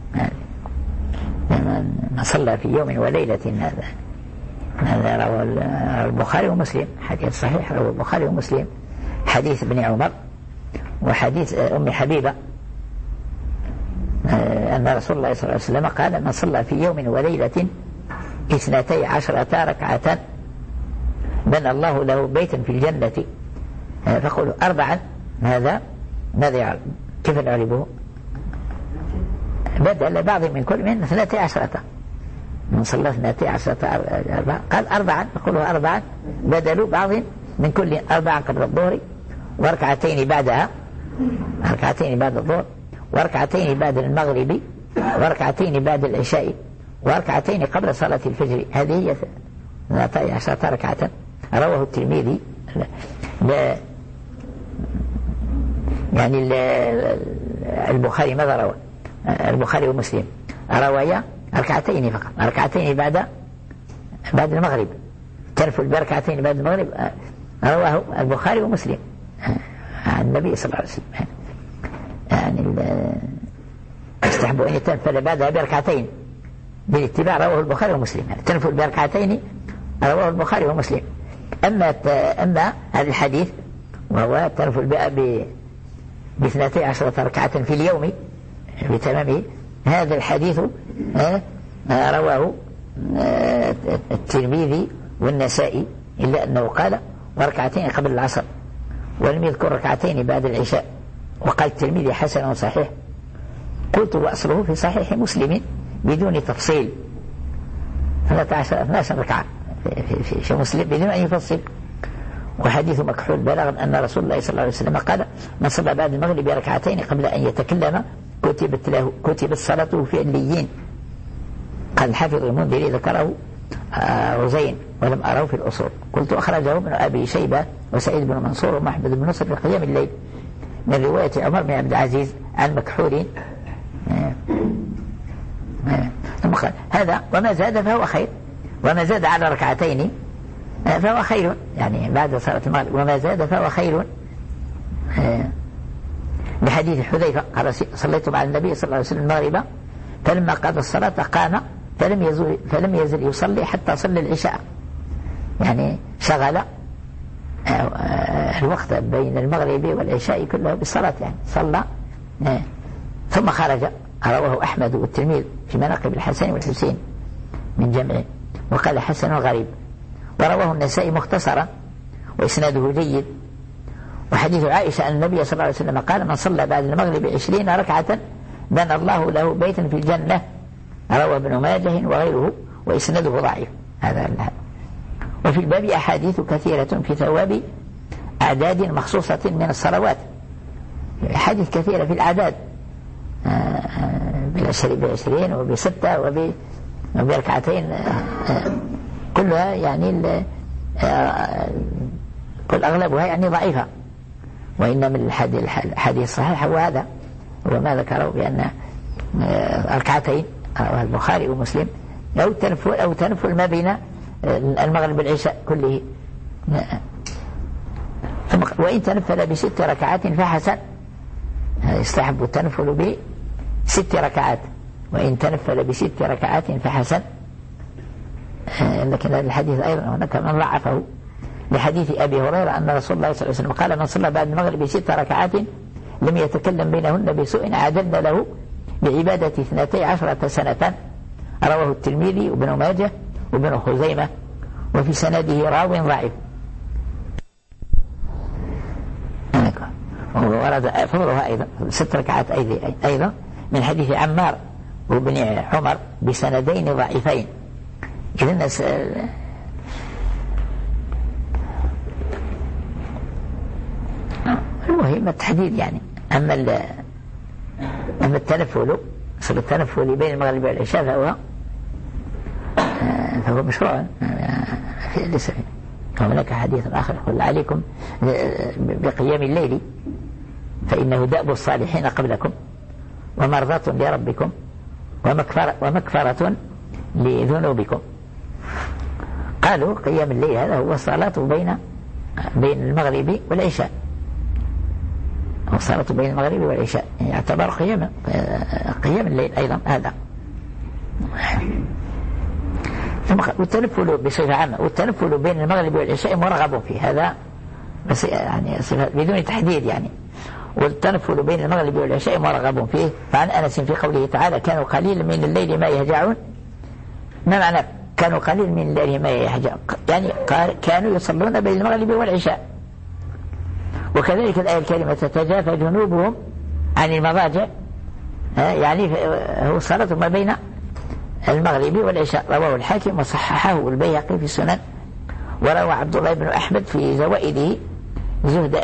من صلى في يوم وليلة هذا هذا رواه البخاري ومسلم، حديث صحيح رواه البخاري ومسلم، حديث ابن عمر وحديث أم حبيبة أن رسول الله صلى الله عليه وسلم قال من صلى في يوم وليلة اثنتي عشرة ركعة بنى الله له بيتا في الجنة. فقولوا أربعا، هذا ماذا يعرف كيف نعرفه؟ بدل بعض من كل من اثنتي عشرة، من صلى اثنتي عشرة أربعة قال أربعا، فقولوا أربعا بدلوا بعض من كل، أربعا قبل الظهر وركعتين بعدها ركعتين بعد الظهر وركعتين بعد المغرب وركعتين بعد العشاء وركعتين قبل صلاة الفجر. هذه هي اثنتي عشرة ركعة. رواه الترمذي يعني البخاري ماذا روى؟ البخاري ومسلم روايا ركعتين فقط، ركعتين بعد بعد المغرب، تنفل بركعتين بعد المغرب، رواه البخاري ومسلم عن النبي صلى الله عليه وسلم. يعني يستحب أن يتنفل بعدها بركعتين بالاتباع، رواه البخاري ومسلم. تنفل بركعتين رواه البخاري ومسلم. أما أما هذا الحديث وهو تنفل ب باثنتي عشرة ركعة في اليوم بتمامه، هذا الحديث رواه الترمذي والنسائي، إلا أنه قال وركعتين قبل العصر، ولم يذكر ركعتين بعد العشاء، وقال الترمذي حسن صحيح. قلت وأصله في صحيح مسلم بدون تفصيل، ثلاثة عشر اثنا عشر ركعة في, في, في مسلم بدون أن يفصل. وحديث مكحول بلغ أن رسول الله صلى الله عليه وسلم قال من صلى بعد المغرب ركعتين قبل أن يتكلم كتبت له كتبت صلاته في عليين. قال الحافظ المنذري ذكره رزين ولم أراه في الأصول. قلت أخرجه ابن أبي شيبة وسعيد بن منصور ومحمد بن نصر في قيام الليل من رواية عمر بن عبد العزيز عن مكحول. ثم قال هذا وما زاد فهو خير، وما زاد على ركعتين فهو خير، يعني بعد صلاة المغرب وما زاد فهو خير. بحديث حذيفة قال صليت مع النبي صلى الله عليه وسلم المغرب فلما قضى الصلاة قام فلم يزل, فلم يزل يصلي حتى صلى العشاء، يعني شغل الوقت بين المغرب والعشاء كله بالصلاة، يعني صلى ثم خرج. رواه أحمد والترمذي في مناقب الحسن والحسين من جمع، وقال حسن غريب. ورواه النسائي مختصرا وإسناده جيد. وحديث عائشة أن النبي صلى الله عليه وسلم قال: من صلى بعد المغرب عشرين ركعة بنى الله له بيتا في الجنة. رواه ابن ماجه وغيره وإسناده ضعيف. هذا الهدف. وفي الباب أحاديث كثيرة في ثواب أعداد مخصوصة من الصلوات، أحاديث كثيرة في الأعداد، بعشرين وبستة وبركعتين، كلها يعني كل أغلبها يعني ضعيفة. وإن من الحديث الصحيح هو هذا، هو ما ذكروا بأن ركعتين رواه البخاري ومسلم، أو تنفل أو تنفل ما بين المغرب والعشاء كله. وإن تنفل بست ركعات فحسن، يستحب التنفل بست ركعات. وإن تنفل بست ركعات فحسن. لكن هذا الحديث أيضا هناك من ضعفه، لحديث أبي هريرة أن رسول الله صلى الله عليه وسلم قال: من صلى بعد المغرب ست ركعات لم يتكلم بينهن بسوء أعددنا له بعبادة اثنتي عشرة سنة. رواه الترمذي وابن ماجه وابن خزيمة، وفي سنده راو ضعيف. ورد فضلها أيضا ست ركعات أيضا من حديث عمار وابن عمر بسندين ضعيفين. إذن الناس المهم التحديد يعني. أما أما التنفل، صلى التنفل بين المغرب والعشاء فهو فهو مشروع ليس. وهناك حديث آخر يقول: عليكم بقيام الليل فإنه دأب الصالحين قبلكم ومرضاة لربكم ومكفرة, ومكفرة لذنوبكم. قالوا قيام الليل هذا هو الصلاة بين بين المغرب والعشاء، هو الصلاة بين المغرب والعشاء، يعني يعتبر قيام قيام الليل أيضا هذا. والتنفل بصفة عامة، والتنفل بين المغرب والعشاء مرغب فيه، هذا بس يعني بدون تحديد يعني. والتنفل بين المغرب والعشاء مرغب فيه. فعن أنس في قوله تعالى: كانوا قليل من الليل ما يهجعون. ما معنى كانوا قليل من الليل ما يهجعون؟ يعني كانوا يصلون بين المغرب والعشاء. وكذلك الآية الكريمة: تتجافى جنوبهم عن المضاجع، يعني هو الصلاة ما بين المغرب والعشاء. رواه الحاكم وصححه البيهقي في السنن. وروى عبد الله بن أحمد في زوائده زهد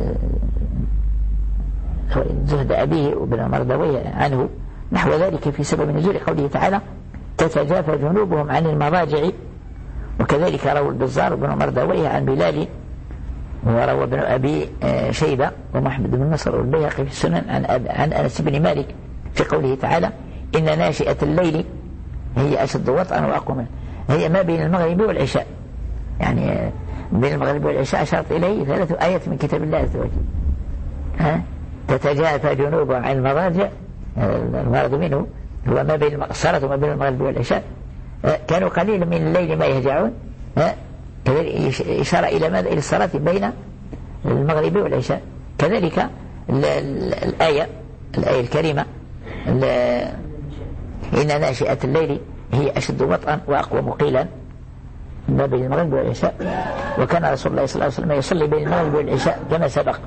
زهد أبيه وابن مردويه عنه نحو ذلك في سبب نزول قوله تعالى: تتجافى جنوبهم عن المضاجع. وكذلك روى البزار بن مردويه عن بلال، وروى ابن أبي شيبة ومحمد بن نصر والبيهقي في السنن عن, عن أنس بن مالك في قوله تعالى: إن ناشئة الليل هي أشد وطئا وأقوم. هي ما بين المغرب والعشاء، يعني بين المغرب والعشاء أشارت إليه ثلاث آيات من كتاب الله عز وجل. ها تتجافى جنوبهم عن المضاجع، المرض منه هو ما بين الصلاة وما بين المغرب والعشاء. كانوا قليلا من الليل ما يهجعون، إشارة إلى ماذا؟ إلى الصلاة بين المغرب والعشاء. كذلك الآية الآية الكريمة: إن ناشئة الليل هي أشد وطئا وأقوم قيلا، ما بين المغرب والعشاء. وكان رسول الله صلى الله عليه وسلم يصلي بين المغرب والعشاء كما سبق.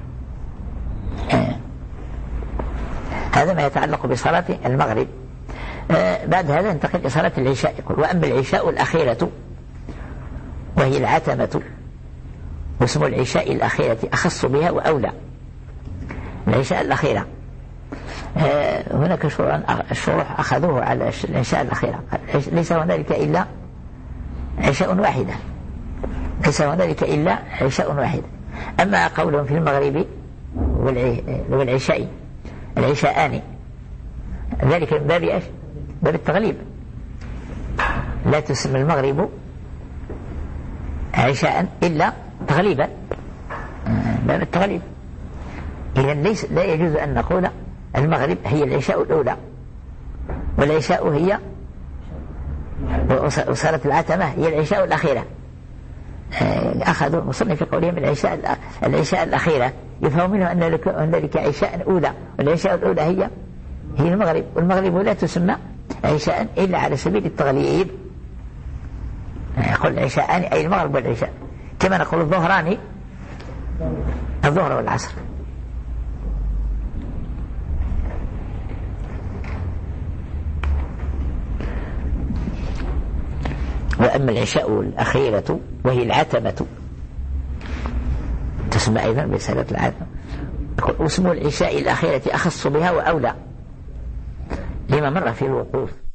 هذا ما يتعلق بصلاة المغرب. بعد هذا ننتقل إلى صلاة العشاء. يقول: وأما العشاء الأخيرة وهي العتمة، واسم العشاء الأخيرة أخص بها وأولى. العشاء الأخيرة هناك شروح أخذوه على العشاء الأخيرة، ليس هنالك إلا عشاء واحدة، ليس هنالك إلا عشاء واحدة. أما قولهم في المغرب والعشاء العشاءان، ذلك من باب إيش؟ باب التغليب. لا تسمى المغرب عشاء إلا تغليبا، باب التغليب. إذن ليس لا يجوز أن نقول المغرب هي العشاء الأولى والعشاء هي وصارت العتمة هي العشاء الأخيرة. أخذوا المصنف في قولهم العشاء العشاء الأخيرة، يفهم منه أن هنالك عشاء أولى، والعشاء الأولى هي هي المغرب، والمغرب لا تسمى عشاء إلا على سبيل التغليب، يقول عشاءان أي المغرب والعشاء، كما نقول الظهران الظهر والعصر. وأما العشاء الأخيرة وهي العتمة تسمى أيضا بصلاة العتمة، اسم العشاء الأخيرة أخص بها وأولى لما مر في الوقوف.